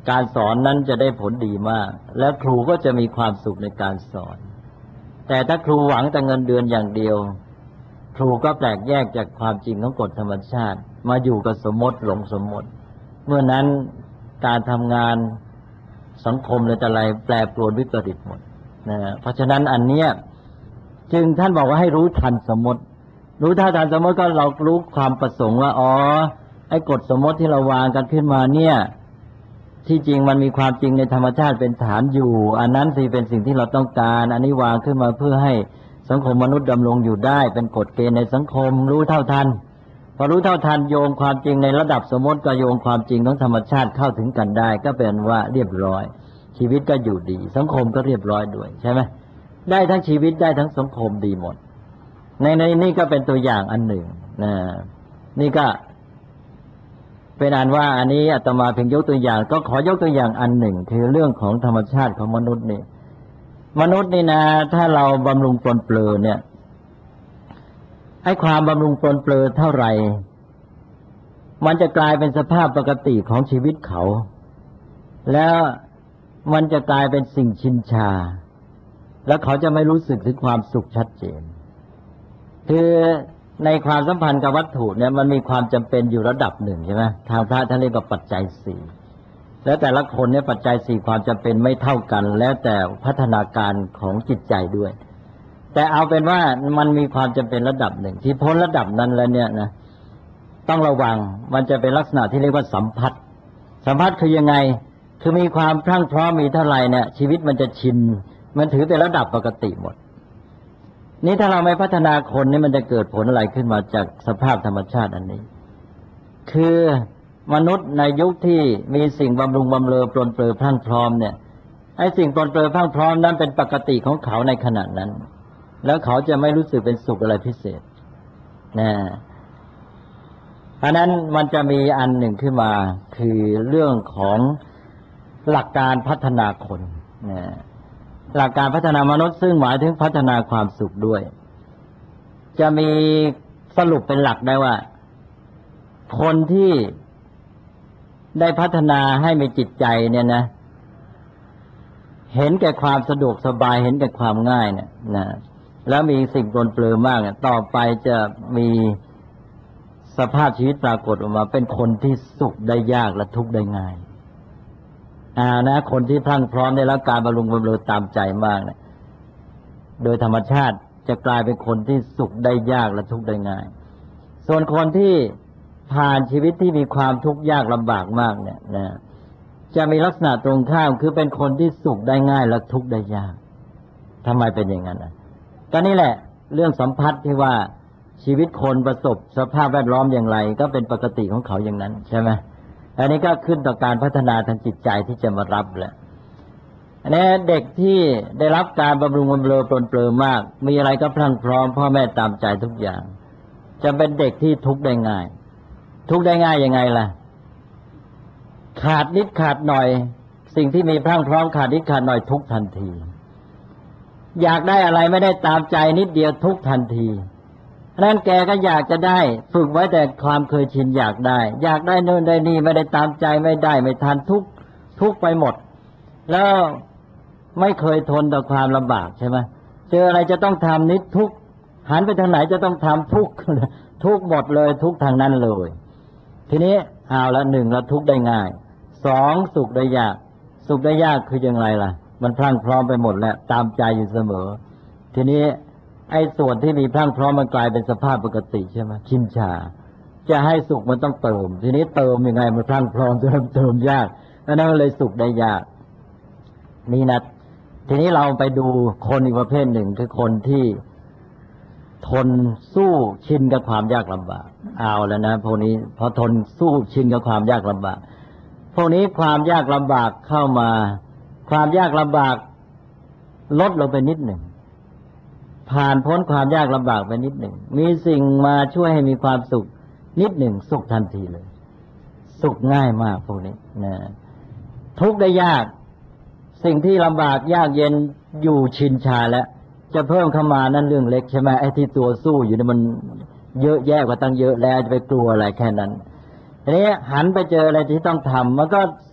การสอนนั้นจะได้ผลดีมากและครูก็จะมีความสุขในการสอนแต่ถ้าครูหวังแต่เงินเดือนอย่างเดียวครูก็แปลกแยกจากความจริงของกฎธรรมชาติมาอยู่กับสมมติหลงสมมติเมื่อนั้นการทำงานสังคมอะไรแปรปรวนวิปริตหมดนะเพราะฉะนั้นอันเนี้ยจึงท่านบอกว่าให้รู้ทันสมมติรู้ทันสมมติก็เรารู้ความประสงค์ว่าอ๋อไอ้กฎสมมติที่เราวางกันขึ้นมาเนี่ยที่จริงมันมีความจริงในธรรมชาติเป็นฐานอยู่อันนั้นสิเป็นสิ่งที่เราต้องการอันนี้วางขึ้นมาเพื่อให้สังคมมนุษย์ดำรงอยู่ได้เป็นกฎเกณฑ์ในสังคมรู้เท่าทันพอรู้เท่าทันโยงความจริงในระดับสมมติกับโยงความจริงของธรรมชาติเข้าถึงกันได้ก็เป็นว่าเรียบร้อยชีวิตก็อยู่ดีสังคมก็เรียบร้อยด้วยใช่ไหมได้ทั้งชีวิตได้ทั้งสังคมดีหมดในนี่ก็เป็นตัวอย่างอันหนึ่งนะนี่ก็เป็นอันว่าอันนี้อาตมาเพียงยกตัวอย่างก็ขอยกตัวอย่างอันหนึ่งคือเรื่องของธรรมชาติของมนุษย์นี่มนุษย์นี่นะถ้าเราบำรุงปลนเปลือเนี่ยให้ความบำรุงปลนเปลือเท่าไหร่มันจะกลายเป็นสภาพปกติของชีวิตเขาแล้วมันจะกลายเป็นสิ่งชินชาแล้วเขาจะไม่รู้สึกถึงความสุขชัดเจนคือในความสัมพันธ์กับวัตถุเนี่ยมันมีความจำเป็นอยู่ระดับหนึ่งใช่ไหมทางพระท่านเรียกว่าปัจจัยสี่แล้วแต่ละคนเนี่ยปัจจัยสี่ความจำเป็นไม่เท่ากันแล้วแต่พัฒนาการของจิตใจด้วยแต่เอาเป็นว่ามันมีความจำเป็นระดับหนึ่งที่พ้นระดับนั้นแล้วเนี่ยนะต้องระวังมันจะเป็นลักษณะที่เรียกว่าสัมพัทธ์สัมพัทธ์คือยังไงคือมีความพรั่งพร้อมมีเท่าไหร่เนี่ยชีวิตมันจะชินมันถือเป็นระดับปกติหมดนี่ถ้าเราไม่พัฒนาคนนี่มันจะเกิดผลอะไรขึ้นมาจากสภาพธรรมชาติอันนี้คือมนุษย์ในยุคที่มีสิ่งบำรุงบำเรอปลนเปลือพรั่งพร้อมเนี่ยไอ้สิ่งปลนเปลือพรั่งพร้อมนั้นเป็นปกติของเขาในขณะนั้นแล้วเขาจะไม่รู้สึกเป็นสุขอะไรพิเศษนะเพราะนั้นมันจะมีอันหนึ่งขึ้นมาคือเรื่องของหลักการพัฒนาคนนะหลักการพัฒนามนุษย์ซึ่งหมายถึงพัฒนาความสุขด้วยจะมีสรุปเป็นหลักได้ว่าคนที่ได้พัฒนาให้มีจิตใจเนี่ยนะเห็นแก่ความสะดวกสบายเห็นแก่ความง่ายเนี่ยนะแล้วมีสิ่งปรนเปรอมากต่อไปจะมีสภาพชีวิตปรากฏออกมาเป็นคนที่สุขได้ยากและทุกข์ได้ง่ายนะคนที่พรั่งพร้อมได้รับการบำรุงบำเรอตามใจมากเนี่ยโดยธรรมชาติจะกลายเป็นคนที่สุขได้ยากและทุกข์ได้ง่ายส่วนคนที่ผ่านชีวิตที่มีความทุกข์ยากลำบากมากเนี่ยนะจะมีลักษณะตรงข้ามคือเป็นคนที่สุขได้ง่ายและทุกข์ได้ยากทำไมเป็นอย่างนั้นก็นี่แหละเรื่องสัมพัทธ์ที่ว่าชีวิตคนประสบสภาพแวดล้อมอย่างไรก็เป็นปกติของเขาอย่างนั้นใช่ไหมอันนี้ก็ขึ้นต่อการพัฒนาทางจิตใจที่จะมารับแหละอันนี้เด็กที่ได้รับการบำรุงบำเรอปลนเปลือมากมีอะไรก็พรั่งพร้อมพ่อแม่ตามใจทุกอย่างจะเป็นเด็กที่ทุกข์ได้ง่ายทุกข์ได้ง่ายยังไงล่ะขาดนิดขาดหน่อยสิ่งที่มีพรั่งพร้อมขาดนิดขาดหน่อยทุกข์ทันทีอยากได้อะไรไม่ได้ตามใจนิดเดียวทุกข์ทันทีนั้นแกก็อยากจะได้ฝึกไว้แต่ความเคยชินอยากได้โน่นได้นี่ไม่ได้ตามใจไม่ได้ไม่ทันทุกไปหมดแล้วไม่เคยทนต่อความลำบากใช่ไหมเจออะไรจะต้องทำนิดทุกหันไปทางไหนจะต้องทำทุกหมดเลยทุกทางนั้นเลยทีนี้เอาละหนึ่งละทุกได้ง่ายสองสุขได้ยากสุขได้ยากคือยังไงล่ะมันพรั่งพร้อมไปหมดแล้วตามใจอยู่เสมอทีนี้ไอ้ส่วนที่มีพรั่งพร้อมมันกลายเป็นสภาพปกติใช่ไหมชินชาจะให้สุขมันต้องเติมทีนี้เติมยังไงมันพรั่งพร้อมจะเติมยากนั่นเลยสุขได้ยากนี่นะทีนี้เราไปดูคนอีกประเภทหนึ่งคือคนที่ทนสู้ชินกับความยากลำบากเอาแล้วนะพวกนี้พอทนสู้ชินกับความยากลำบากพวกนี้ความยากลำบากเข้ามาความยากลำบากลดลงไปนิดหนึ่งผ่านพ้นความยากลำบากไปนิดหนึ่งมีสิ่งมาช่วยให้มีความสุขนิดหนึ่งสุขทันทีเลยสุขง่ายมากพวกนี้นะทุกข์ได้ยากสิ่งที่ลำบากยากเย็นอยู่ชินชาแล้วจะเพิ่มเข้ามานั่นเรื่องเล็กใช่ไหมไอ้ที่ตัวสู้อยู่นี่มันเยอะแยะกว่าตั้งเยอะแล้วจะไปกลัวอะไรแค่นั้นทีนี้หันไปเจออะไรที่ต้องทำมันก็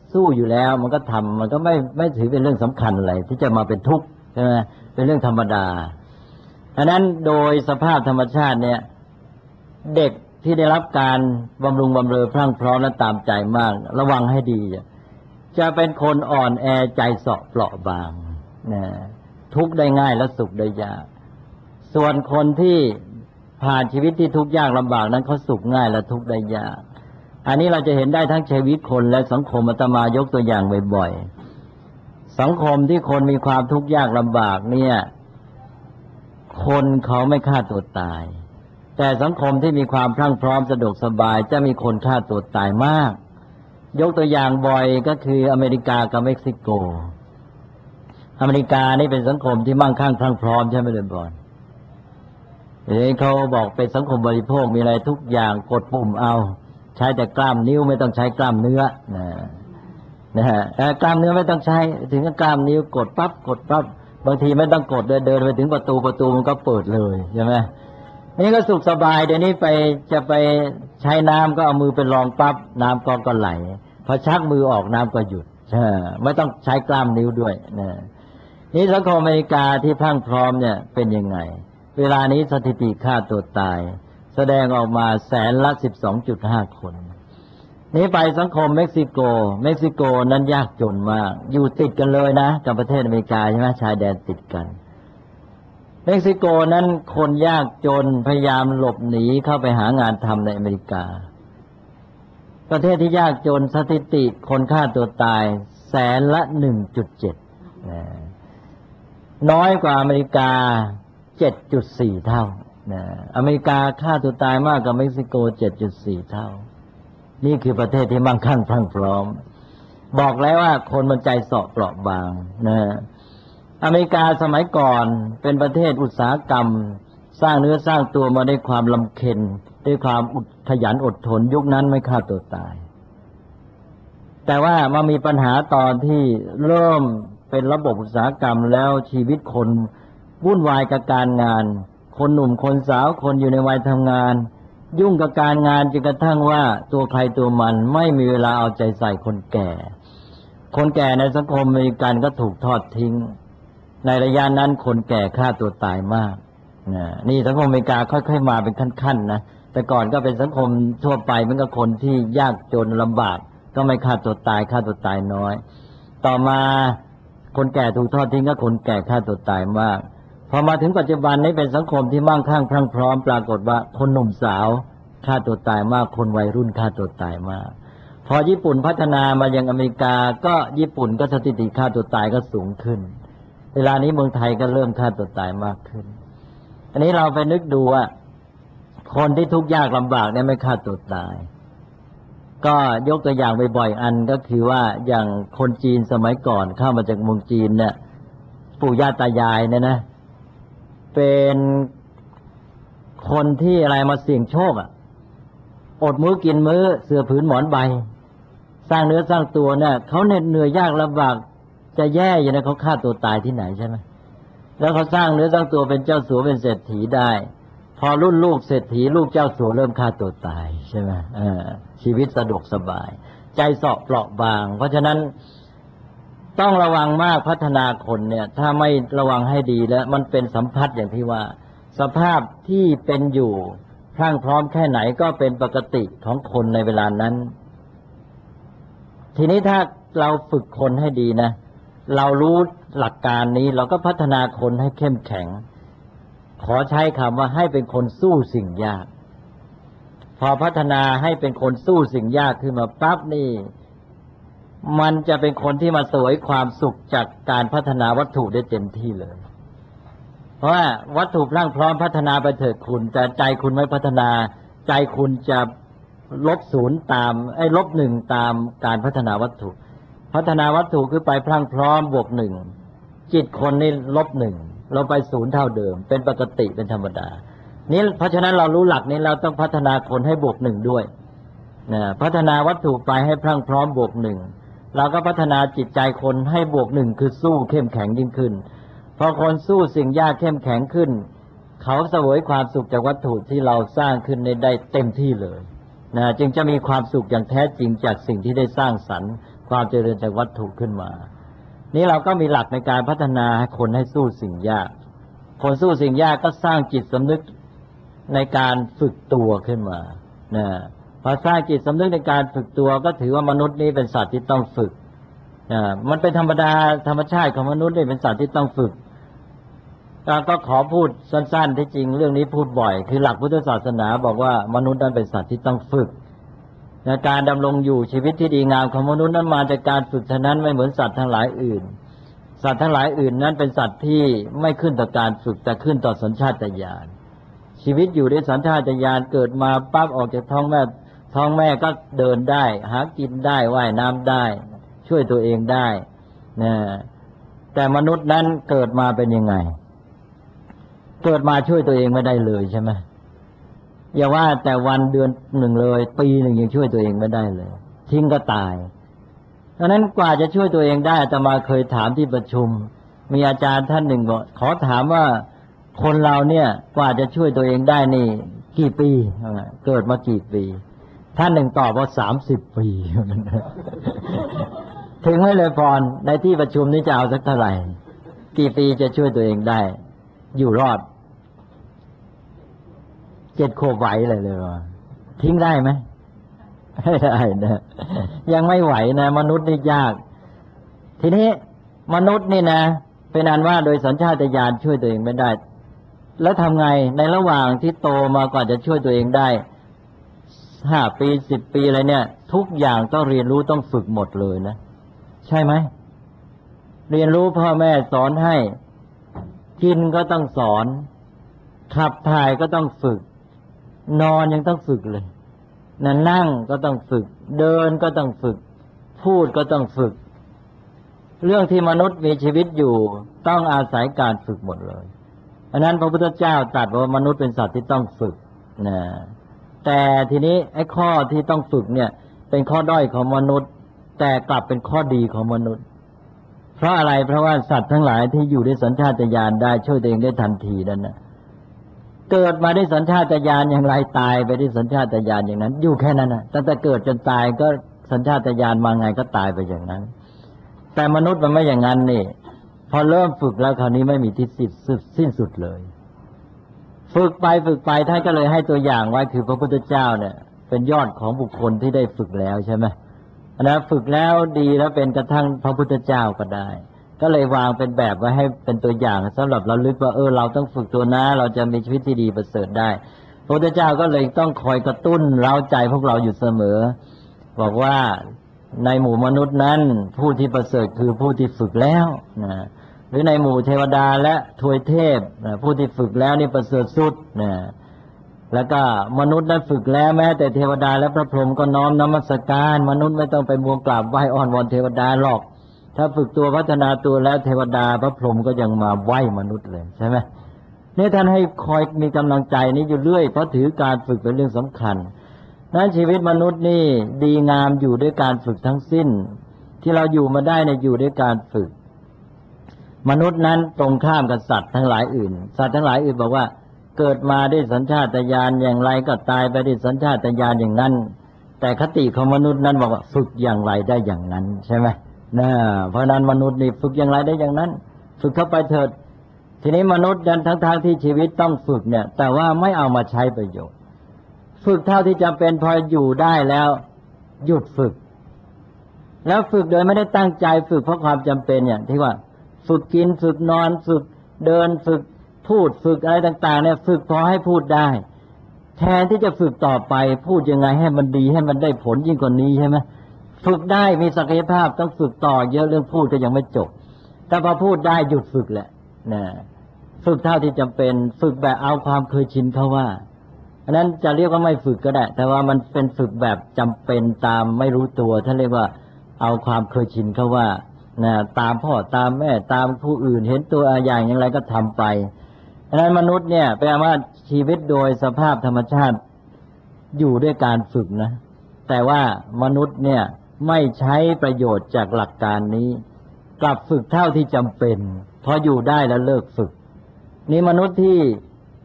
สู้อยู่แล้วมันก็ทำมันก็ไม่ถือเป็นเรื่องสำคัญอะไรที่จะมาเป็นทุกข์ใช่ไหมเป็นเรื่องธรรมดาฉะนั้นโดยสภาพธรรมชาติเนี่ยเด็กที่ได้รับการบำรุงบำเรอพรั่งพร้อมและตามใจมากระวังให้ดีจะเป็นคนอ่อนแอใจเสาะเปราะบางนะทุกข์ได้ง่ายและสุขได้ยากส่วนคนที่ผ่านชีวิตที่ทุกข์ยากลำบากนั้นเขาสุขง่ายและทุกข์ได้ยากอันนี้เราจะเห็นได้ทั้งชีวิตคนและสังคมอาตมายกตัวอย่างบ่อยๆสังคมที่คนมีความทุกข์ยากลำบากเนี่ยคนเขาไม่ฆ่าตัวตายแต่สังคมที่มีความพรั่งพร้อมสะดวกสบายจะมีคนฆ่าตัวตายมากยกตัวอย่างบ่อยก็คืออเมริกากับเม็กซิโกอเมริกานี่เป็นสังคมที่มั่งคั่งพรั่งพร้อมใช่ไหมเลยบอลเขาบอกเป็นสังคมบริโภคมีอะไรทุกอย่างกดปุ่มเอาใช้แต่กล้ามนิ้วไม่ต้องใช้กล้ามเนื้อนะฮะกล้ามเนื้อไม่ต้องใช้ถึงกล้ามนิ้วกดปั๊บบางทีไม่ต้องกดเดินไปถึงประตูมันก็เปิดเลยใช่ไหมนี่ก็สุขสบายเดี๋ยวนี้จะไปใช้น้ำก็เอามือไปรองปั๊บน้ำก็ไหลพอชักมือออกน้ำก็หยุดไม่ต้องใช้กล้ามนิ้วด้วยนะนี่สังคมอเมริกาที่พรั่งพร้อมเนี่ยเป็นยังไงเวลานี้สถิติฆ่าตัวตายแสดงออกมาแสนละ 12.5 คนนี้ไปสังคมเม็กซิโกนั้นยากจนมากอยู่ติดกันเลยนะกับประเทศอเมริกาใช่ไหมชายแดนติดกันเม็กซิโกนั้นคนยากจนพยายามหลบหนีเข้าไปหางานทำในอเมริกาประเทศที่ยากจนสถิติคนฆ่าตัวตายแสนละ 1.7 น้อยกว่าอเมริกา 7.4 เท่าอเมริกาฆ่าตัวตายมากกว่าเม็กซิโก 7.4 เท่านี่คือประเทศที่มั่งคั่งพรั่งพร้อมบอกแล้วว่าคนมันใจเสาะเปราะบางอเมริกาสมัยก่อนเป็นประเทศอุตสาหกรรมสร้างเนื้อสร้างตัวมาด้วยความลำเค็ญด้วยความขยันอดทนยุคนั้นไม่ฆ่าตัวตายแต่ว่ามามีปัญหาตอนที่เริ่มเป็นระบบอุตสาหกรรมแล้วชีวิตคนวุ่นวายกับการงานคนหนุ่มคนสาวคนอยู่ในวัยทำงานยุ่งกับการงานจนกระทั่งว่าตัวใครตัวมันไม่มีเวลาเอาใจใส่คนแก่ในสังคมอเมริกันก็ถูกทอดทิ้งในระยะนั้นคนแก่ฆ่าตัวตายมากนี่สังคมอเมริกาค่อยๆมาเป็นขั้นๆนะแต่ก่อนก็เป็นสังคมทั่วไปเหมือนกับคนที่ยากจนลำบากก็ไม่ฆ่าตัวตายน้อยต่อมาคนแก่ถูกทอดทิ้งก็คนแก่ฆ่าตัวตายมากพอมาถึงปัจจุบันนี้เป็นสังคมที่มั่งคั่งพรั่งพร้อมปรากฏว่าคนหนุ่มสาวฆ่าตัวตายมากคนวัยรุ่นฆ่าตัวตายมากพอญี่ปุ่นพัฒนามายังอเมริกาก็ญี่ปุ่นก็สถิติฆ่าตัวตายก็สูงขึ้นเวลานี้เมืองไทยก็เริ่มฆ่าตัวตายมากขึ้นอันนี้เราไปนึกดูว่าคนที่ทุกข์ยากลำบากเนี่ยไม่ฆ่าตัวตายก็ยกตัวอย่างบ่อยๆอันก็คือว่าอย่างคนจีนสมัยก่อนเข้ามาจากเมืองจีนเนี่ยปู่ย่าตายายเนี่ยนะเป็นคนที่อะไรมาเสี่ยงโชคอดมื้อกินมื้อเสื่อผืนหมอนใบสร้างเนื้อสร้างตัวเนี่ยเขาเหน็ดเหนื่อยยากลำบากจะแย่อยู่นะเขาฆ่าตัวตายที่ไหนใช่ไหมแล้วเขาสร้างเนื้อสร้างตัวเป็นเจ้าสัวเป็นเศรษฐีได้พอรุ่นลูกเศรษฐีลูกเจ้าสัวเริ่มฆ่าตัวตายใช่ไหมชีวิตสะดวกสบายใจเสาะเปราะบางเพราะฉะนั้นต้องระวังมากพัฒนาคนเนี่ยถ้าไม่ระวังให้ดีแล้วมันเป็นสัมพัทธ์อย่างที่ว่าสภาพที่เป็นอยู่พรั่งพร้อมแค่ไหนก็เป็นปกติของคนในเวลานั้นทีนี้ถ้าเราฝึกคนให้ดีนะเรารู้หลักการนี้เราก็พัฒนาคนให้เข้มแข็งขอใช้คำว่าให้เป็นคนสู้สิ่งยากพอพัฒนาให้เป็นคนสู้สิ่งยากขึ้นมาปั๊บนี่มันจะเป็นคนที่มาเสวยความสุขจากการพัฒนาวัตถุได้เต็มที่เลยเพราะว่าวัตถุพรั่งพร้อมพัฒนาไปเถิดคุณแต่ใจคุณไม่พัฒนาใจคุณจะลบศูนย์ตามลบหนึ่งตามการพัฒนาวัตถุพัฒนาวัตถุคือไปพรั่งพร้อมบวกหนึ่งจิตคนนี่ลบหนึ่งเราไปศูนย์เท่าเดิมเป็นปกติเป็นธรรมดานี่เพราะฉะนั้นเรารู้หลักนี้เราต้องพัฒนาคนให้บวกหนึ่งด้วยพัฒนาวัตถุไปให้พรั่งพร้อมบวกหนึ่งเราก็พัฒนาจิตใจคนให้บวกหนึ่งคือสู้เข้มแข็งยิ่งขึ้นพอคนสู้สิ่งยากเข้มแข็งขึ้นเขาเสวยความสุขจากวัตถุที่เราสร้างขึ้นได้เต็มที่เลยจึงจะมีความสุขอย่างแท้จริงจากสิ่งที่ได้สร้างสรรค์ความเจริญจากวัตถุขึ้นมานี้เราก็มีหลักในการพัฒนาคนให้สู้สิ่งยากคนสู้สิ่งยากก็สร้างจิตสำนึกในการฝึกตัวขึ้นมาพอสร้างจิตสำนึกในการฝึกตัวก็ถือว่ามนุษย์นี้เป็นสัตว์ที่ต้องฝึกมันเป็นธรรมดาธรรมชาติของมนุษย์นี่เป็นสัตว์ที่ต้องฝึกก็ขอพูดสั้นๆที่จริงเรื่องนี้พูดบ่อยคือหลักพุทธศาสนาบอกว่ามนุษย์นั้นเป็นสัตว์ที่ต้องฝึกการดำรงอยู่ชีวิตที่ดีงามของมนุษย์นั้นมาจากการฝึกเท่านั้นไม่เหมือนสัตว์ทั้งหลายอื่นสัตว์ทั้งหลายอื่นนั้นเป็นสัตว์ที่ไม่ขึ้นต่อการฝึกแต่ขึ้นต่อสัญชาตญาณชีวิตอยู่ด้วยสัญชาตญาณเกิดมาปั๊บออกจากท้องแม่ก็เดินได้หากินได้ว่ายน้ำได้ช่วยตัวเองได้แต่มนุษย์นั้นเกิดมาเป็นยังไงเกิดมาช่วยตัวเองไม่ได้เลยใช่ไหมอย่าว่าแต่วันเดือนหนึ่งเลยปีหนึ่งยังช่วยตัวเองไม่ได้เลยทิ้งก็ตายเพราะนั้นกว่าจะช่วยตัวเองได้อาตมาเคยถามที่ประชุมมีอาจารย์ท่านหนึ่งบอกขอถามว่าคนเราเนี่ยกว่าจะช่วยตัวเองได้นี่กี่ปีเกิดมากี่ปีท่านหนึ่งตอบว่า30 ปีถึงไม่เลยพรในที่ประชุมนี้จะเอาสักเท่าไหร่กี่ปีจะช่วยตัวเองได้อยู่รอด7 ขวบไหวเลยว่าทิ้งได้ไหมไม่ได้นะยังไม่ไหวนะมนุษย์นี่ยากทีนี้มนุษย์นี่นะเป็นอันว่าโดยสัญชาตญาณช่วยตัวเองไม่ได้แล้วทำไงในระหว่างที่โตมาก่อนจะช่วยตัวเองได้5 ปี10 ปีอะไรเนี่ยทุกอย่างต้องเรียนรู้ต้องฝึกหมดเลยนะใช่ไหมเรียนรู้พ่อแม่สอนให้กินก็ต้องสอนขับถ่ายก็ต้องฝึกนอนยังต้องฝึกเลยนั่งก็ต้องฝึกเดินก็ต้องฝึกพูดก็ต้องฝึกเรื่องที่มนุษย์มีชีวิตอยู่ต้องอาศัยการฝึกหมดเลยเพราะนั้นพระพุทธเจ้าตรัสว่ามนุษย์เป็นสัตว์ที่ต้องฝึกนะแต่ทีนี้ไอ้ข้อที่ต้องฝึกเนี่ยเป็นข้อด้อยของมนุษย์แต่กลับเป็นข้อดีของมนุษย์เพราะอะไรเพราะว่าสัตว์ทั้งหลายที่อยู่ด้วยสัญชาตญาณได้ช่วยตัวเองได้ทันทีนั่นนะเกิดมาได้สัญชาตญาณอย่างไรตายไปได้สัญชาตญาณอย่างนั้นอยู่แค่นั้นนะตั้งแต่เกิดจนตายก็สัญชาตญาณมาไงก็ตายไปอย่างนั้นแต่มนุษย์มันไม่อย่างนั้นนี่พอเริ่มฝึกแล้วคราวนี้ไม่มีที่สิ้นสุดเลยฝึกไปท่านก็เลยให้ตัวอย่างไว้คือพระพุทธเจ้าเนี่ยเป็นยอดของบุคคลที่ได้ฝึกแล้วใช่ไหมนะฝึกแล้วดีแล้วเป็นกระทั่งพระพุทธเจ้าก็ได้ก็เลยวางเป็นแบบไว้ให้เป็นตัวอย่างสำหรับเราลึกว่าเราต้องฝึกตัวนะเราจะมีชีวิตที่ดีประเสริฐได้พระพุทธเจ้าก็เลยต้องคอยกระตุ้นเร้าใจพวกเราอยู่เสมอบอกว่าในหมู่มนุษย์นั้นผู้ที่ประเสริฐคือผู้ที่ฝึกแล้วนะหรือในหมู่เทวดาและทวยเทพผู้ที่ฝึกแล้วนี่ประเสริฐสุดนะแล้วก็มนุษย์นั้นฝึกแล้วแม้แต่เทวดาและพระพรหมก็น้อมนมัสการมนุษย์ไม่ต้องไปมัวกราบไหว้อ้อนวอนเทวดาหรอกถ้าฝึกตัวพัฒนาตัวแล้วเทวดาพระพรหมก็ยังมาไหว้มนุษย์เลยใช่ไหมนี่ท่านให้คอยมีกำลังใจนี้อยู่เรื่อยเพราะถือการฝึกเป็นเรื่องสำคัญนั้นชีวิตมนุษย์นี่ดีงามอยู่ด้วยการฝึกทั้งสิ้นที่เราอยู่มาได้เนี่ยอยู่ด้วยการฝึกมนุษย์นั้นตรงข้ามกับสัตว์ทั้งหลายอื่นสัตว์ทั้งหลายอื่นบอกว่าเกิดมาด้วยสัญชาตญาณอย่างไรก็ตายไปด้วยสัญชาตญาณอย่างนั้นแต่คติของมนุษย์นั้นบอกว่าฝึกอย่างไรได้อย่างนั้นใช่ไหมเพราะนั้นมนุษย์นี่ฝึกอย่างไรได้อย่างนั้นฝึกเข้าไปเถิดทีนี้มนุษย์นั้นทั้งที่ชีวิตต้องฝึกเนี่ยแต่ว่าไม่เอามาใช้ประโยชน์ฝึกเท่าที่จำเป็นพออยู่ได้แล้วหยุดฝึกแล้วฝึกโดยไม่ได้ตั้งใจฝึกเพราะความจำเป็นอย่างที่ว่าฝึกกินฝึกนอนฝึกเดินฝึกพูดฝึกอะไรต่างๆเนี่ยฝึกพอให้พูดได้แทนที่จะฝึกต่อไปพูดยังไงให้มันดีให้มันได้ผลยิ่งกว่านี้ใช่ไหมฝึกได้มีศักยภาพต้องฝึกต่อเยอะเรื่องพูดก็ยังไม่จบแต่พอพูดได้หยุดฝึกแหละนะฝึกเท่าที่จำเป็นฝึกแบบเอาความเคยชินเขาว่าอันนั้นจะเรียกว่าไม่ฝึกก็ได้แต่ว่ามันเป็นฝึกแบบจำเป็นตามไม่รู้ตัวท่านเรียกว่าเอาความเคยชินเขาว่าตามพ่อตามแม่ตามผู้อื่นเห็นตัวอย่างอย่างไรก็ทำไปอันนั้นมนุษย์เนี่ยแปลว่าชีวิตโดยสภาพธรรมชาติอยู่ด้วยการฝึกนะแต่ว่ามนุษย์เนี่ยไม่ใช้ประโยชน์จากหลักการนี้กลับฝึกเท่าที่จำเป็นพออยู่ได้แล้วเลิกฝึกนี่มนุษย์ที่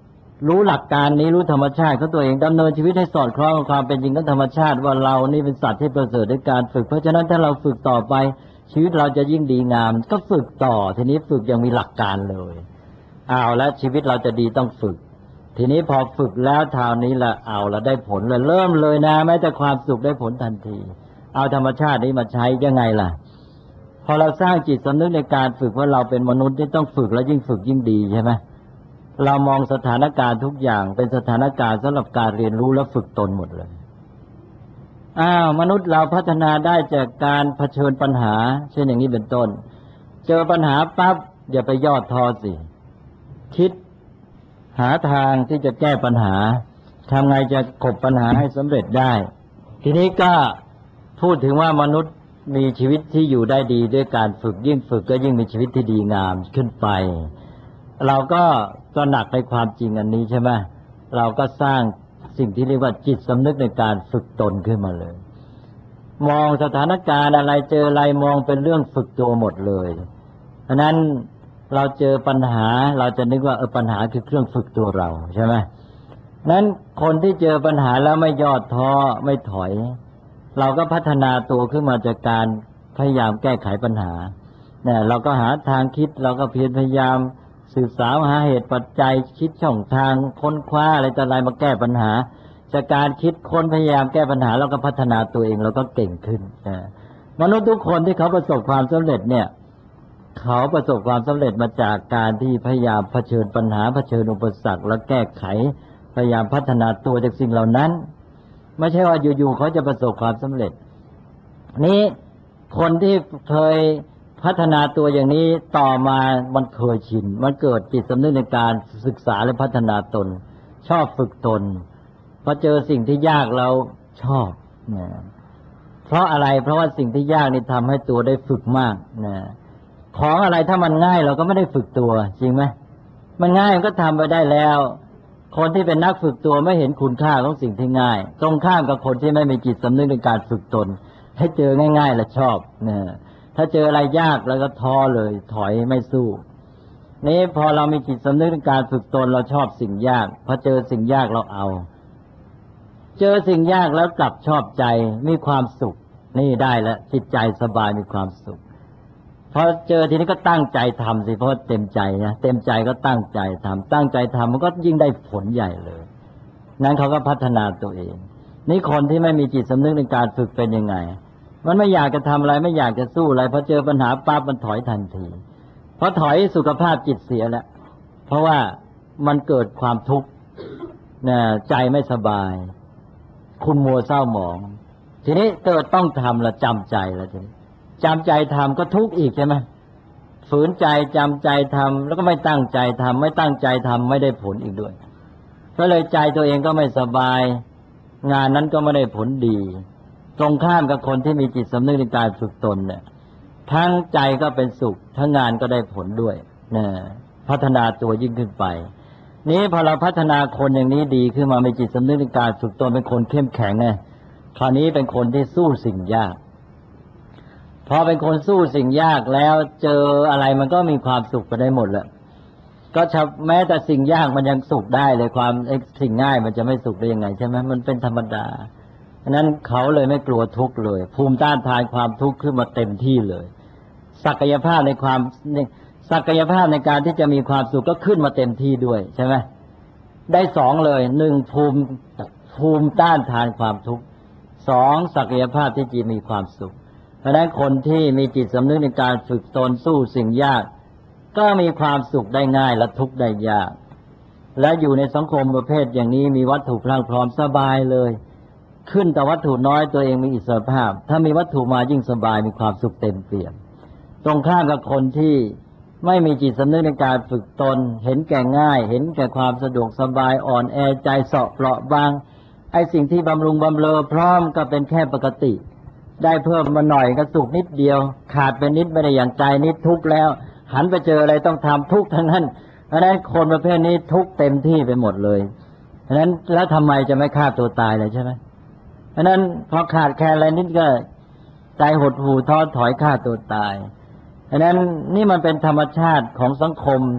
รู้หลักการนี้รู้ธรรมชาติของตัวเองดำเนินชีวิตให้สอดคล้องกับความเป็นจริงของธรรมชาติว่าเรานี่เป็นสัตว์ที่ประเสริฐด้วยการฝึกเพราะฉะนั้นถ้าเราฝึกต่อไปชีวิตเราจะยิ่งดีงามก็ฝึกต่อทีนี้ฝึกยังมีหลักการเลยเอาแล้วชีวิตเราจะดีต้องฝึกทีนี้พอฝึกแล้วคราวนี้ละเอาละได้ผลเลยเริ่มเลยนะแม้แต่ความสุขได้ผลทันทีเอาธรรมชาตินี้มาใช้ยังไงล่ะพอเราสร้างจิตสำนึกในการฝึกว่าเราเป็นมนุษย์ที่ต้องฝึกแล้วยิ่งฝึกยิ่งดีใช่ไหมเรามองสถานการณ์ทุกอย่างเป็นสถานการณ์สำหรับการเรียนรู้และฝึกตนหมดเลยมนุษย์เราพัฒนาได้จากการเผชิญปัญหาเช่นอย่างนี้เป็นต้นเจอปัญหาปั๊บอย่าไปย่อท้อสิคิดหาทางที่จะแก้ปัญหาทำไงจะกบปัญหาให้สำเร็จได้ทีนี้ก็พูดถึงว่ามนุษย์มีชีวิตที่อยู่ได้ดีด้วยการฝึกยิ่งฝึกก็ยิ่งมีชีวิตที่ดีงามขึ้นไปเราก็ตระหนักในความจริงอันนี้ใช่ไหมเราก็สร้างสิ่งที่เรียกว่าจิตสำนึกในการฝึกตนขึ้นมาเลยมองสถานการณ์อะไรเจออะไรมองเป็นเรื่องฝึกตัวหมดเลยเพราะนั้นเราเจอปัญหาเราจะนึกว่าปัญหาคือเครื่องฝึกตัวเราใช่ไหมนั้นคนที่เจอปัญหาแล้วไม่ย่อท้อไม่ถอยเราก็พัฒนาตัวขึ้นมาจากการพยายามแก้ไขปัญหาเนี่ยเราก็หาทางคิดเราก็เพียรพยายามศึกษาหาเหตุปัจจัยคิดช่องทางค้นคว้าอะไรต่ออะไรมาแก้ปัญหาจากการคิดค้นพยายามแก้ปัญหาเราก็พัฒนาตัวเองเราก็เก่งขึ้นมนุษย์ทุกคนที่เขาประสบความสำเร็จเนี่ยเขาประสบความสำเร็จมาจากการที่พยายามเผชิญปัญหาเผชิญอุปสรรคและแก้ไขพยายามพัฒนาตัวจากสิ่งเหล่านั้นไม่ใช่ว่าอยู่ๆเขาจะประสบความสำเร็จนี้คนที่เคยพัฒนาตัวอย่างนี้ต่อมามันเคยชินมันเกิดจิตสำนึกในการศึกษาและพัฒนาตนชอบฝึกตนพอเจอสิ่งที่ยากเราชอบนะเพราะอะไรเพราะว่าสิ่งที่ยากนี่ทำให้ตัวได้ฝึกมากนะของอะไรถ้ามันง่ายเราก็ไม่ได้ฝึกตัวจริงไหมมันง่ายมันก็ทำไปได้แล้วคนที่เป็นนักฝึกตัวไม่เห็นคุณค่าของสิ่งที่ง่ายตรงข้ามกับคนที่ไม่มีจิตสำนึกในการฝึกตนให้เจอง่ายๆแล้วชอบนะถ้าเจออะไรยากแล้วก็ท้อเลยถอยไม่สู้นี้พอเรามีจิตสำนึกในการฝึกตนเราชอบสิ่งยากพอเจอสิ่งยากเราเอาเจอสิ่งยากแล้วกลับชอบใจมีความสุขนี่ได้แล้วจิตใจสบายมีความสุขพอเจอทีนี้ก็ตั้งใจทำสิเพราะเต็มใจนะเต็มใจก็ตั้งใจทำตั้งใจทำมันก็ยิ่งได้ผลใหญ่เลยนั้นเขาก็พัฒนาตัวเองนี่คนที่ไม่มีจิตสำนึกในการฝึกเป็นยังไงมันไม่อยากจะทำอะไรไม่อยากจะสู้อะไรพอเจอปัญหาปั๊บมันถอยทันทีพอถอยสุขภาพจิตเสียแล้วเพราะว่ามันเกิดความทุกข์ใจไม่สบายคุณมัวเศร้าหมองทีนี้เกิดต้องทำละจำใจละทีนี้จำใจทำก็ทุกข์อีกใช่ไหมฝืนใจจำใจทำแล้วก็ไม่ตั้งใจทำไม่ตั้งใจทำไม่ได้ผลอีกด้วยก็เลยใจตัวเองก็ไม่สบายงานนั้นก็ไม่ได้ผลดีตรงข้ามกับคนที่มีจิตสำนึกในการฝึกตนเนี่ยทั้งใจก็เป็นสุขทั้งงานก็ได้ผลด้วยพัฒนาตัวยิ่งขึ้นไปนี้พอเราพัฒนาคนอย่างนี้ดีขึ้นมามีจิตสำนึกในการฝึกตนเป็นคนเข้มแข็งคราวนี้เป็นคนที่สู้สิ่งยากพอเป็นคนสู้สิ่งยากแล้วเจออะไรมันก็มีความสุขไปได้หมดแหละก็แม้แต่สิ่งยากมันยังสุขได้เลยความสิ่งง่ายมันจะไม่สุขได้ยังไงใช่ไหมมันเป็นธรรมดาฉะนั้นเขาเลยไม่กลัวทุกข์เลยภูมิต้านทานความทุกข์ขึ้นมาเต็มที่เลยศักยภาพในในการที่จะมีความสุขก็ขึ้นมาเต็มที่ด้วยใช่ไหมได้สองเลยหนึ่งภูมิต้านทานความทุกข์สองศักยภาพที่จะมีความสุขเพราะฉะนั้นคนที่มีจิตสำนึกในการฝึกตนสู้สิ่งยากก็มีความสุขได้ง่ายและทุกข์ได้ยากและอยู่ในสังคมประเภทอย่างนี้มีวัตถุพรั่งพร้อมสบายเลยขึ้นแต่วัตถุน้อยตัวเองมีอิสรภาพถ้ามีวัตถุมายิ่งสบายมีความสุขเต็มเปี่ยมตรงข้ามกับคนที่ไม่มีจิตสำนึกในการฝึกตนเห็นแก่ง่ายเห็นแก่ความสะดวกสบายอ่อนแอใจเสาะเปราะบางไอ้สิ่งที่บำรุงบำเรอพร้อมก็เป็นแค่ปกติได้เพิ่มมาหน่อยก็สุขนิดเดียวขาดไปนิดไม่ได้อย่างใจนิดทุกข์แล้วหันไปเจออะไรต้องทำทุกข์ทั้งนั้นเพราะฉะนั้นคนประเภทนี้ทุกข์เต็มที่ไปหมดเลยเพราะฉะนั้นแล้วทำไมจะไม่ฆ่าตัวตายเลยใช่ไหมเพราะฉะนั้นพอขาดแคลนอะไรนิดก็ใจหดหู่ท้อถอยฆ่าตัวตายเพราะฉะนั้นนี่มันเป็นธรรมชาติของสังคม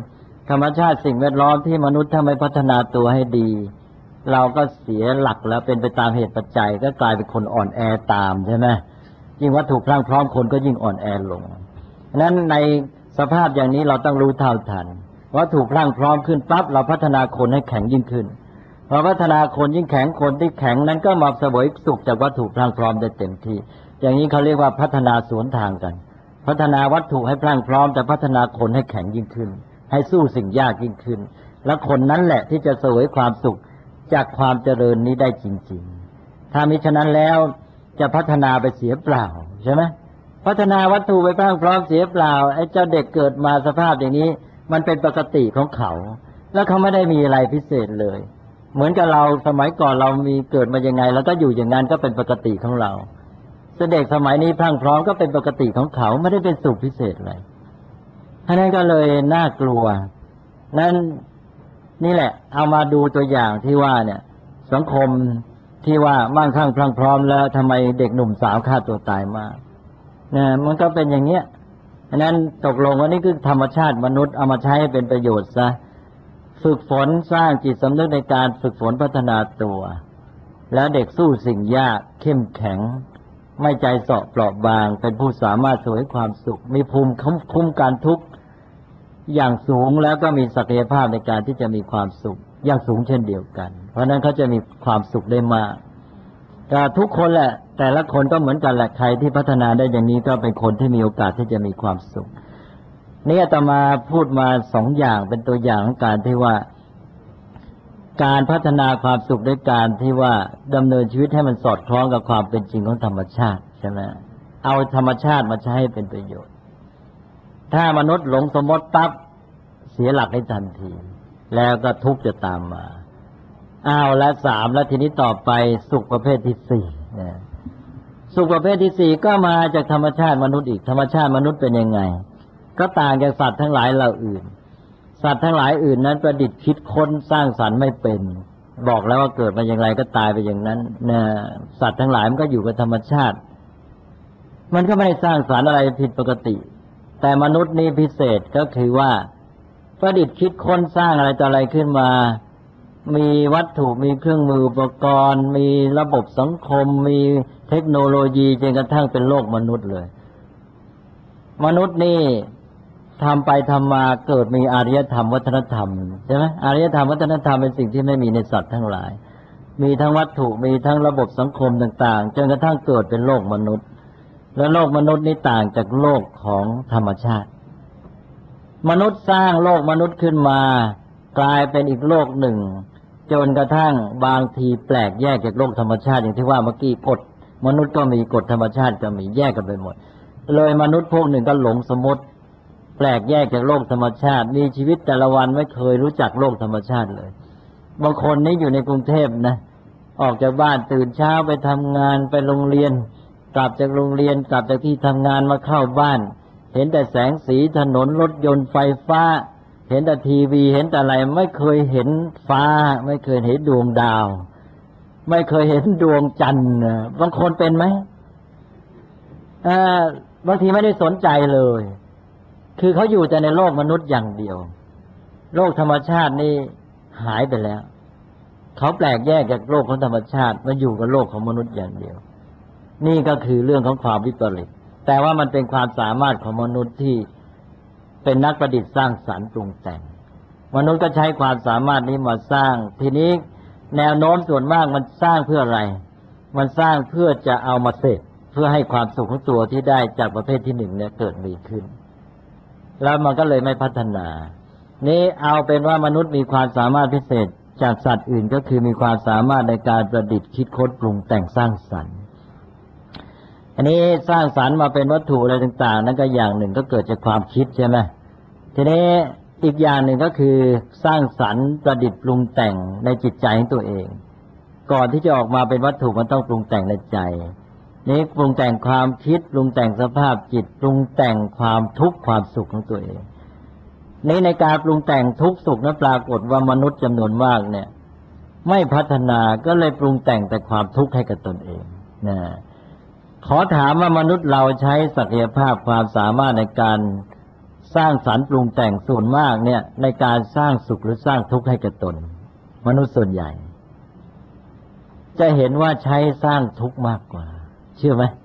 ธรรมชาติสิ่งแวดล้อมที่มนุษย์ถ้าไม่พัฒนาตัวให้ดีเราก็เสียหลักแล้วเป็นไปตามเหตุปัจจัยก็กลายเป็นคนอ่อนแอตามใช่ไหมยิ่งวัตถุพรั่งพร้อมคนก็ยิ่งอ่อนแอลงฉะนั้นในสภาพอย่างนี้เราต้องรู้เท่าทันวัตถุพรั่งพร้อมขึ้นปั๊บเราพัฒนาคนให้แข็งยิ่งขึ้นพอพัฒนาคนยิ่งแข็งคนที่แข็งนั้นก็มาเสวยสุขจากวัตถุพรั่งพร้อมได้เต็มที่อย่างนี้เขาเรียกว่าพัฒนาสวนทางกันพัฒนาวัตถุให้พรั่งพร้อมแต่พัฒนาคนให้แข็งยิ่งขึ้นให้สู้สิ่งยากยิ่งขึ้นและคนนั้นแหละที่จะเสวยความสุขจากความเจริญนี้ได้จริงๆถ้ามิฉะนั้นแล้วจะพัฒนาไปเสียเปล่าใช่ไหมพัฒนาวัตถุไปพรั่งพร้อมเสียเปล่าไอ้เจ้าเด็กเกิดมาสภาพอย่างนี้มันเป็นปกติของเขาแล้วเขาไม่ได้มีอะไรพิเศษเลยเหมือนกับเราสมัยก่อนเรามีเกิดมายังไงแล้วก็อยู่อย่างนั้นก็เป็นปกติของเราเด็กสมัยนี้พรั่งพร้อมก็เป็นปกติของเขาไม่ได้เป็นสุขพิเศษอะไรฉะนั้นก็เลยน่ากลัวนั้นนี่แหละเอามาดูตัวอย่างที่ว่าเนี่ยสังคมที่ว่ามั่งคั่งพรั่งพร้อมแล้วทำไมเด็กหนุ่มสาวฆ่าตัวตายมากเนี่ยมันก็เป็นอย่างเงี้ยฉะนั้นตกลงว่านี่คือธรรมชาติมนุษย์เอามาใช้ให้เป็นประโยชน์ซะฝึกฝนสร้างจิตสำนึกในการฝึกฝนพัฒนาตัวแล้วเด็กสู้สิ่งยากเข้มแข็งไม่ใจเสาะเปราะบางเป็นผู้สามารถเสวยความสุขมีภูมิคุ้มกันทุกข์อย่างสูงแล้วก็มีศักยภาพในการที่จะมีความสุขอย่างสูงเช่นเดียวกันเพราะนั้นเขาจะมีความสุขได้มากแต่ทุกคนแหละแต่ละคนก็เหมือนกันแหละใครที่พัฒนาได้อย่างนี้ก็เป็นคนที่มีโอกาสที่จะมีความสุขนี่อาตมาพูดมา2 อย่างเป็นตัวอย่างของการที่ว่าการพัฒนาความสุขด้วยการที่ว่าดำเนินชีวิตให้มันสอดคล้องกับความเป็นจริงของธรรมชาติใช่ไหมเอาธรรมชาติมาใช้ให้เป็นประโยชน์ถ้ามนุษย์หลงสมมติปั๊บเสียหลักให้ทันทีแล้วก็ทุกข์จะตามมาและ3แล้วทีนี้ต่อไปสุขประเภทที่4นะสุขประเภทที่4ก็มาจากธรรมชาติมนุษย์อีกธรรมชาติมนุษย์เป็นยังไงก็ต่างจากสัตว์ทั้งหลายเหล่าอื่นสัตว์ทั้งหลายอื่นนั้นประดิษฐ์คิดค้นสร้างสรรค์ไม่เป็นบอกแล้วว่าเกิดมาอย่างไรก็ตายไปอย่างนั้นนะสัตว์ทั้งหลายมันก็อยู่กับธรรมชาติมันก็ไม่ได้สร้างสรรค์อะไรผิดปกติแต่มนุษย์นี่พิเศษก็คือว่าประดิษฐ์คิดค้นสร้างอะไรต่ออะไรขึ้นมามีวัตถุมีเครื่องมืออุปกรณ์มีระบบสังคมมีเทคโนโลยีจนกระทั่งเป็นโลกมนุษย์เลยมนุษย์นี่ทำไปทำมาเกิดมีอารยธรรมวัฒนธรรมใช่ไหมอารยธรรมวัฒนธรรมเป็นสิ่งที่ไม่มีในสัตว์ทั้งหลายมีทั้งวัตถุมีทั้งระบบสังคมต่างๆจนกระทั่งเกิดเป็นโลกมนุษย์และโลกมนุษย์นี้ต่างจากโลกของธรรมชาติมนุษย์สร้างโลกมนุษย์ขึ้นมากลายเป็นอีกโลกหนึ่งจนกระทั่งบางทีแปลกแยกจากโลกธรรมชาติอย่างที่ว่าเมื่อกี้กฎมนุษย์ก็มีกฎธรรมชาติก็มีแยกกันไปหมดเลยมนุษย์พวกหนึ่งก็หลงสมมติแปลกแยกจากโลกธรรมชาติมีชีวิตแต่ละวันไม่เคยรู้จักโลกธรรมชาติเลยบางคนนี่อยู่ในกรุงเทพนะออกจากบ้านตื่นเช้าไปทำงานไปโรงเรียนกลับจากโรงเรียนกลับจากที่ทำงานมาเข้าบ้านเห็นแต่แสงสีถนนรถยนต์ไฟฟ้าเห็นแต่ทีวีเห็นแต่อะไรไม่เคยเห็นฟ้าไม่เคยเห็นดวงดาวไม่เคยเห็นดวงจันทร์บางคนเป็นไหมบางทีไม่ได้สนใจเลยคือเขาอยู่แต่ในโลกมนุษย์อย่างเดียวโลกธรรมชาตินี่หายไปแล้วเขาแปลกแยกจากโลกของธรรมชาติมาอยู่กับโลกของมนุษย์อย่างเดียวนี่ก็คือเรื่องของความวิปริตแต่ว่ามันเป็นความสามารถของมนุษย์ที่เป็นนักประดิษฐ์สร้างสรรค์ปรุงแต่งมนุษย์ก็ใช้ความสามารถนี้มาสร้างทีนี้แนวโน้มส่วนมากมันสร้างเพื่ออะไรมันสร้างเพื่อจะเอามาเสพเพื่อให้ความสุขของตัวที่ได้จากประเภทที่1เนี่ยเกิดมีขึ้นแล้วมันก็เลยไม่พัฒนานี้เอาเป็นว่ามนุษย์มีความสามารถพิเศษจากสัตว์อื่นก็คือมีความสามารถในการประดิษฐ์คิดค้นปรุงแต่งสร้างสรรค์อันนี้สร้างสรรค์มาเป็นวัตถุอะไรต่างๆนั้นก็อย่างหนึ่งก็เกิดจากความคิดใช่ไหมทีนี้อีกอย่างหนึ่งก็คือสร้างสรรค์ประดิษฐ์ปรุงแต่งในจิตใจของตัวเองก่อนที่จะออกมาเป็นวัตถุมันต้องปรุงแต่งในใจนี้ปรุงแต่งความคิดปรุงแต่งสภาพจิตปรุงแต่งความทุกข์ความสุขของตัวเองนี้ในการปรุงแต่งทุกข์สุขนั้นปรากฏว่ามนุษย์จำนวนมากเนี่ยไม่พัฒนาก็เลยปรุงแต่งแต่ความทุกข์ให้กับตนเองนะขอถามว่ามนุษย์เราใช้ศักยภาพความสามารถในการสร้างสรรค์ปรุงแต่งส่วนมากเนี่ยในการสร้างสุขหรือสร้างทุกข์ให้แก่ตนมนุษย์ส่วนใหญ่จะเห็นว่าใช้สร้างทุกข์มากกว่าเชื่อไหม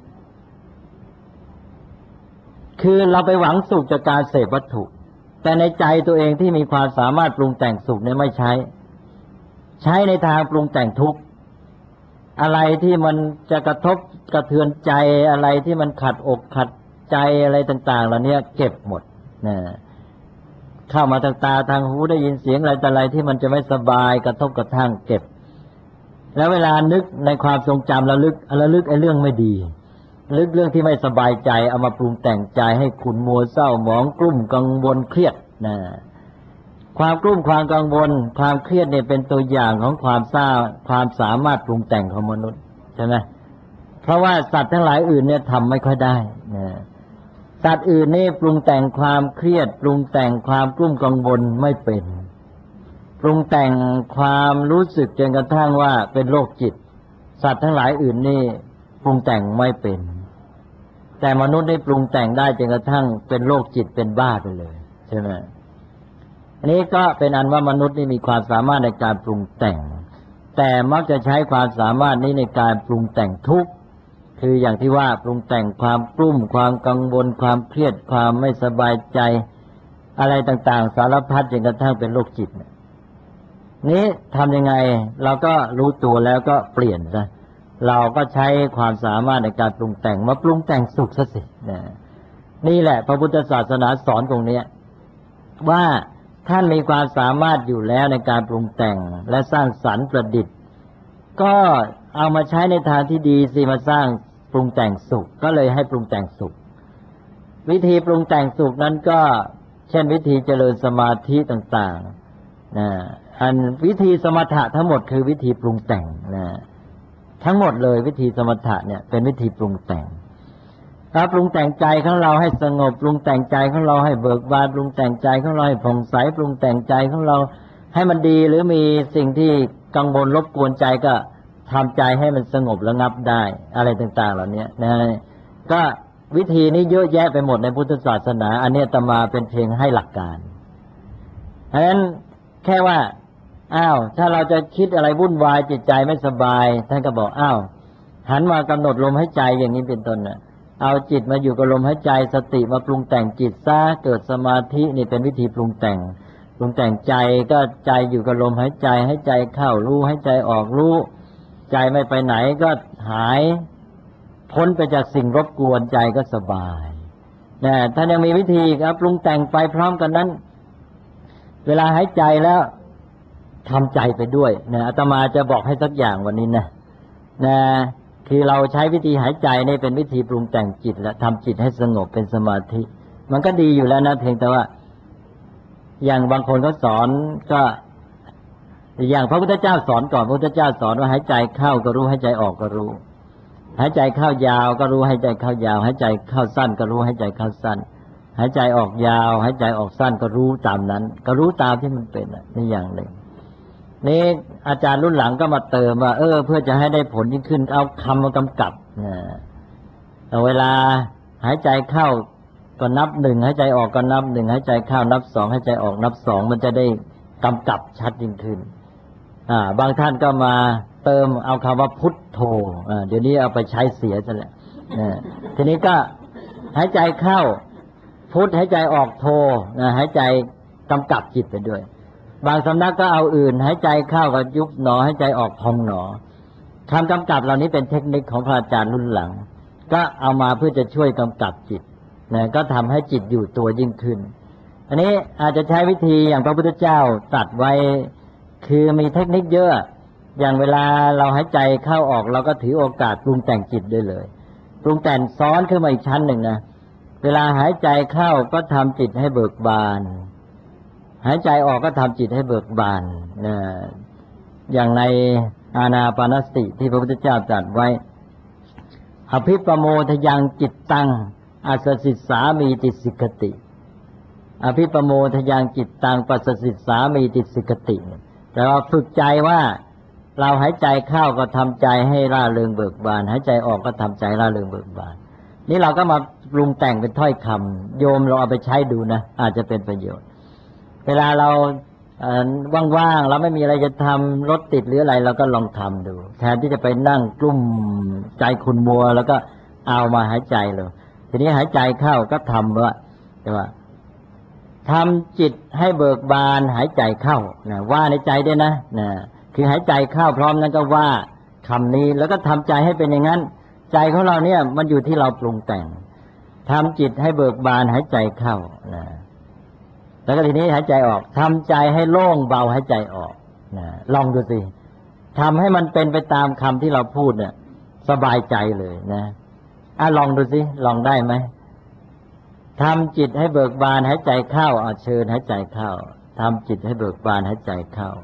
คือเราไปหวังสุขจากการเสพวัตถุแต่ในใจตัวเองที่มีความสามารถปรุงแต่งสุขเนี่ยไม่ใช้ในทางปรุงแต่งทุกข์อะไรที่มันจะกระทบกระเทือนใจอะไรที่มันขัดอกขัดใจอะไรต่างๆเหล่านี้เก็บหมดนะเข้ามาทางตาทางหูได้ยินเสียงอะไรแต่อะไรที่มันจะไม่สบายกระทบกระทั่งเก็บแล้วเวลานึกในความทรงจำระลึกไอ้เรื่องไม่ดีลึกเรื่องที่ไม่สบายใจเอามาปรุงแต่งใจให้ขุ่นมัวเศร้าหมองกลุ้มกังวลเครียดนะความกลุ้มความกังวลความเครียดเนี่ยเป็นตัวอย่างของความสามารถปรุงแต่งของมนุษย์ใช่ไหมเพราะว่าสัตว์ทั้งหลายอื่นเนี่ยทำไม่ค่อยได้นะสัตว์อื่นนี่ปรุงแต่งความเครียดปรุงแต่งความกลุ้มกังวลไม่เป็นปรุงแต่งความรู้สึกจนกระทั่งว่าเป็นโรคจิตสัตว์ทั้งหลายอื่นนี่ปรุงแต่งไม่เป็นแต่มนุษย์ได้ปรุงแต่งได้จนกระทั่งเป็นโรคจิตเป็นบ้าไปเลยใช่ไหมอันนี้ก็เป็นอันว่ามนุษย์นี่มีความสามารถในการปรุงแต่งแต่มักจะใช้ความสามารถนี้ในการปรุงแต่งทุกข์คืออย่างที่ว่าปรุงแต่งความกลุ้มความกังวลความเครียดความไม่สบายใจอะไรต่างๆสารพัดจนกระทั่งเป็นโรคจิตนี้ทำยังไงเราก็รู้ตัวแล้วก็เปลี่ยนซะเราก็ใช้ความสามารถในการปรุงแต่งมาปรุงแต่งสุขซะสินี่แหละพระพุทธศาสนาสอนตรงนี้ว่าท่านมีความสามารถอยู่แล้วในการปรุงแต่งและสร้างสรรค์ประดิษฐ์ก็เอามาใช้ในทางที่ดีสิมาสร้างปรุงแต่งสุขก็เลยให้ปรุงแต่งสุขวิธีปรุงแต่งสุขนั้นก็เช่นวิธีเจริญสมาธิต่างๆอันวิธีสมถะทั้งหมดคือวิธีปรุงแต่งทั้งหมดเลยวิธีสมถะเนี่ยเป็นวิธีปรุงแต่งถ้าปรุงแต่งใจของเราให้สงบปรุงแต่งใจของเราให้เบิกบานปรุงแต่งใจของเราให้ผ่องใสปรุงแต่งใจของเราให้มันดีหรือมีสิ่งที่กังวลรบกวนใจก็ทำใจให้มันสงบระงับได้อะไรต่างๆเหล่านี้นะก็วิธีนี้เยอะแยะไปหมดในพุทธศาสนาอันนี้อาตมาเป็นเพียงให้หลักการเพราะฉะนั้นแค่ว่าถ้าเราจะคิดอะไรวุ่นวายจิตใจไม่สบายท่านก็บอกหันมากำหนดลมหายใจอย่างนี้เป็นต้นเอาจิตมาอยู่กับลมหายใจสติมาปรุงแต่งจิตซะเกิดสมาธินี่เป็นวิธีปรุงแต่งใจก็ใจอยู่กับลมหายใจให้ใจเข้ารู้ให้ใจออกรู้ใจไม่ไปไหนก็หายพ้นไปจากสิ่งรบกวนใจก็สบายท่านยังมีวิธีครับปรุงแต่งไปพร้อมกันนั้นเวลาหายใจแล้วทำใจไปด้วยอาตมาจะบอกให้สักอย่างวันนี้นะคือเราใช้วิธีหายใจนี่เป็นวิธีปรุงแต่งจิตและทำจิตให้สงบเป็นสมาธิมันก็ดีอยู่แล้วนะเพียงแต่ว่าอย่างบางคนเขาสอนก็อย่างพระพุทธเจ้าสอนก่อนพระพุทธเจ้าสอนว่าหายใจเข้าก็รู้หายใจออกก็รู้หายใจเข้ายาวก็รู้หายใจเข้ายาวหายใจเข้าสั้นก็รู้หายใจเข้าสั้นหายใจออกยาวหายใจออกสั้นก็รู้ตามนั้นก็รู้ตามที่มันเป็นนี่อย่างหนึ่งนี่อาจารย์รุ่นหลังก็มาเติมว่าเพื่อจะให้ได้ผลยิ่งขึ้นเอาคำมากำกับเวลาหายใจเข้าก็นับหนึ่งหายใจออกก็นับหนึ่งหายใจเข้านับสองหายใจออกนับสองมันจะได้กำกับชัดยิ่งขึ้นบางท่านก็มาเติมเอาคำว่าพุทโธเดี๋ยวนี้เอาไปใช้เสียซะแล้วทีนี้ก็หายใจเข้าพุทหายใจออกโธหายใจกำกับจิตไปด้วยบางสำนักก็เอาอื่นหายใจเข้าก็ยุบหนอหายใจออกพองหนอคำกำกับเหล่านี้เป็นเทคนิคของพระอาจารย์รุ่นหลังก็เอามาเพื่อจะช่วยกำกับจิตก็ทำให้จิตอยู่ตัวยิ่งขึ้นอันนี้อาจจะใช้วิธีอย่างพระพุทธเจ้าตรัสไว้คือมีเทคนิคเยอะอย่างเวลาเราหายใจเข้าออกเราก็ถือโอกาสปรุงแต่งจิตได้เลยปรุงแต่งซ้อนขึ้นมาอีกชั้นหนึ่งนะเวลาหายใจเข้าก็ทำจิตให้เบิกบานหายใจออกก็ทำจิตให้เบิกบานอย่างในอานาปานสติที่พระพุทธเจ้าตรัสไว้อภิปโมทยังจิตตังอัสสิสามีติสิกติอภิปโมทยังจิตตังปัสสิสามีติสิกติแต่ว่าฝึกใจว่าเราหายใจเข้าก็ทำใจให้ร่าเริงเบิกบานหายใจออกก็ทำใจร่าเริงเบิกบานนี่เราก็มาปรุงแต่งเป็นถ้อยคำโยมเราเอาไปใช้ดูนะอาจจะเป็นประโยชน์เวลาเราว่างๆเราไม่มีอะไรจะทำรถติดหรืออะไรเราก็ลองทำดูแทนที่จะไปนั่งกลุ้มใจขุ่นมัวแล้วก็เอามาหายใจเลยทีนี้หายใจเข้าก็ทำว่าทำจิตให้เบิกบานหายใจเข้านะว่าในใจด้วยนะคือหายใจเข้าพร้อมนั้นก็ว่าคำนี้แล้วก็ทำใจให้เป็นอย่างนั้นใจของเราเนี่ยมันอยู่ที่เราปรุงแต่งทำจิตให้เบิกบานหายใจเข้านะแล้วก็ทีนี้หายใจออกทำใจให้โล่งเบาหายใจออกนะลองดูสิทำให้มันเป็นไปตามคำที่เราพูดเนี่ยสบายใจเลยนะลองดูสิลองได้ไหมทำจิตให้เบิกบานหายใจเข้าเชิญหายใจเข้าทำจิตให้เบิกบานหายใจเข้า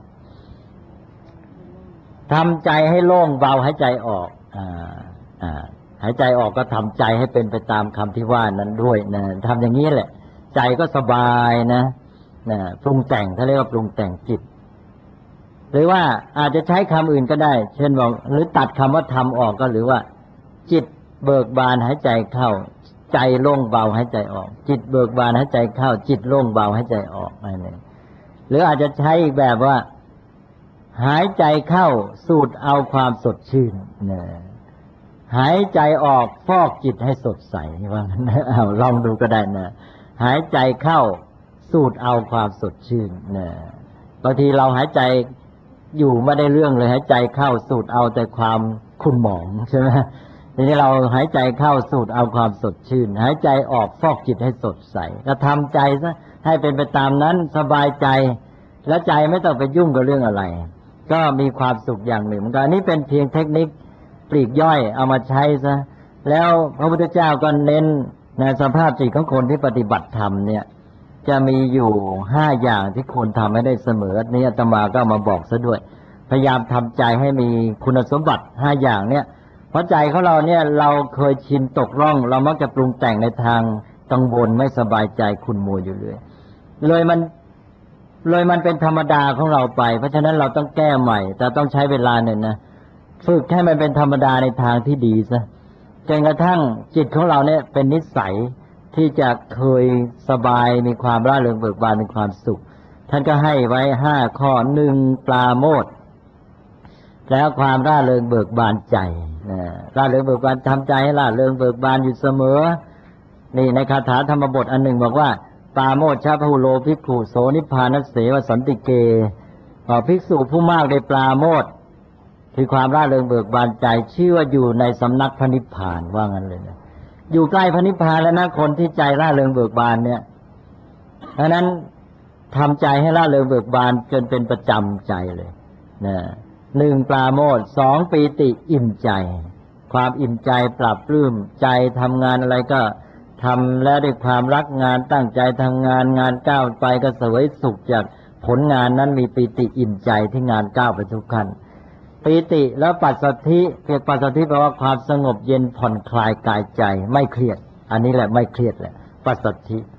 ทำใจให้โล่งเบาหายใจออกหายใจออกก็ทำใจให้เป็นไปตามคำที่ว่านั้นด้วยนะทำอย่างนี้แหละใจก็สบายนะปรุงแต่งเขาเรียกว่าปรุงแต่งจิตหรือว่าอาจจะใช้คำอื่นก็ได้เช่นบอกหรือตัดคำว่าทำออกก็หรือว่าจิตเบิกบานหายใจเข้าใจโล่งเบาหายใจออกจิตเบิกบานหายใจเข้าจิตโล่งเบาหายใจออกอะไรนี่หรืออาจจะใช้อีกแบบว่าหายใจเข้าสูดเอาความสดชื่นหายใจออกฟอกจิตให้สดใสว่างั้นลองดูก็ได้นะหายใจเข้าสูดเอาความสดชื่นบางทีเราหายใจอยู่ไม่ได้เรื่องเลยหายใจเข้าสูดเอาแต่ความขุ่นหมองใช่ไหมทีนี้เราหายใจเข้าสูดเอาความสดชื่นหายใจออกฟอกจิตให้สดใสก็ทำใจซะให้เป็นไปตามนั้นสบายใจและใจไม่ต้องไปยุ่งกับเรื่องอะไรก็มีความสุขอย่างหนึ่งเหมือนกันอันนี้เป็นเพียงเทคนิคปลีกย่อยเอามาใช้ซะแล้วพระพุทธเจ้าก็เน้นในสภาพจิตของคนที่ปฏิบัติธรรมเนี่ยจะมีอยู่5อย่างที่ควรทำให้ได้เสมอนี้อาตมาก็มาบอกซะด้วยพยายามทำใจให้มีคุณสมบัติ5อย่างเนี่ยเพราะใจของเราเนี่ยเราเคยชินตกร่องเรามักจะปรุงแต่งในทางกังวลไม่สบายใจขุ่นมัวอยู่เลยมันเป็นธรรมดาของเราไปเพราะฉะนั้นเราต้องแก้ใหม่แต่ต้องใช้เวลาหน่อยนะฝึกให้มันเป็นธรรมดาในทางที่ดีซะจนกระทั่งจิตของเราเนี่ยเป็นนิสัยที่จะเคยสบายมีความร่าเริงเบิกบานมีความสุขท่านก็ให้ไว้5ข้อ1ปราโมทย์แล้วความร่าเริงเบิกบานใจร่าเริงเบิกบานทำใจให้ร่าเริงเบิกบานอยู่เสมอนี่ในคาถาธรรมบทอันหนึ่งบอกว่าปราโมทชะพหุโลภิกขุโสนิพพานัสเสวสันติเกภิกษุผู้มากได้ปราโมทคือความร่าเริงเบิกบานใจชื่อว่าอยู่ในสำนักพระนิพพานว่างั้นเลยนะอยู่ใกล้พระนิพพานแล้วนะคนที่ใจร่าเริงเบิกบานเนี่ยเพราะนั้นทำใจให้ร่าเริงเบิกบานจนเป็นประจำใจเลยนะ1ปราโมทย์2ปีติอิ่มใจความอิ่มใจปรับปลื้มใจทำงานอะไรก็ทำแล้วด้วยความรักงานตั้งใจทำงานงานก้าวไปก็เสวยสุขจากผลงานนั้นมีปีติอิ่มใจที่งานก้าวไปทุกขั้นปีติแล้วปัสสัทธิเรียกปัสสัทธิแปลว่าความสงบเย็นผ่อนคลายกายใจไม่เครียดอันนี้แหละไม่เครียดแหละปัสสัทธิ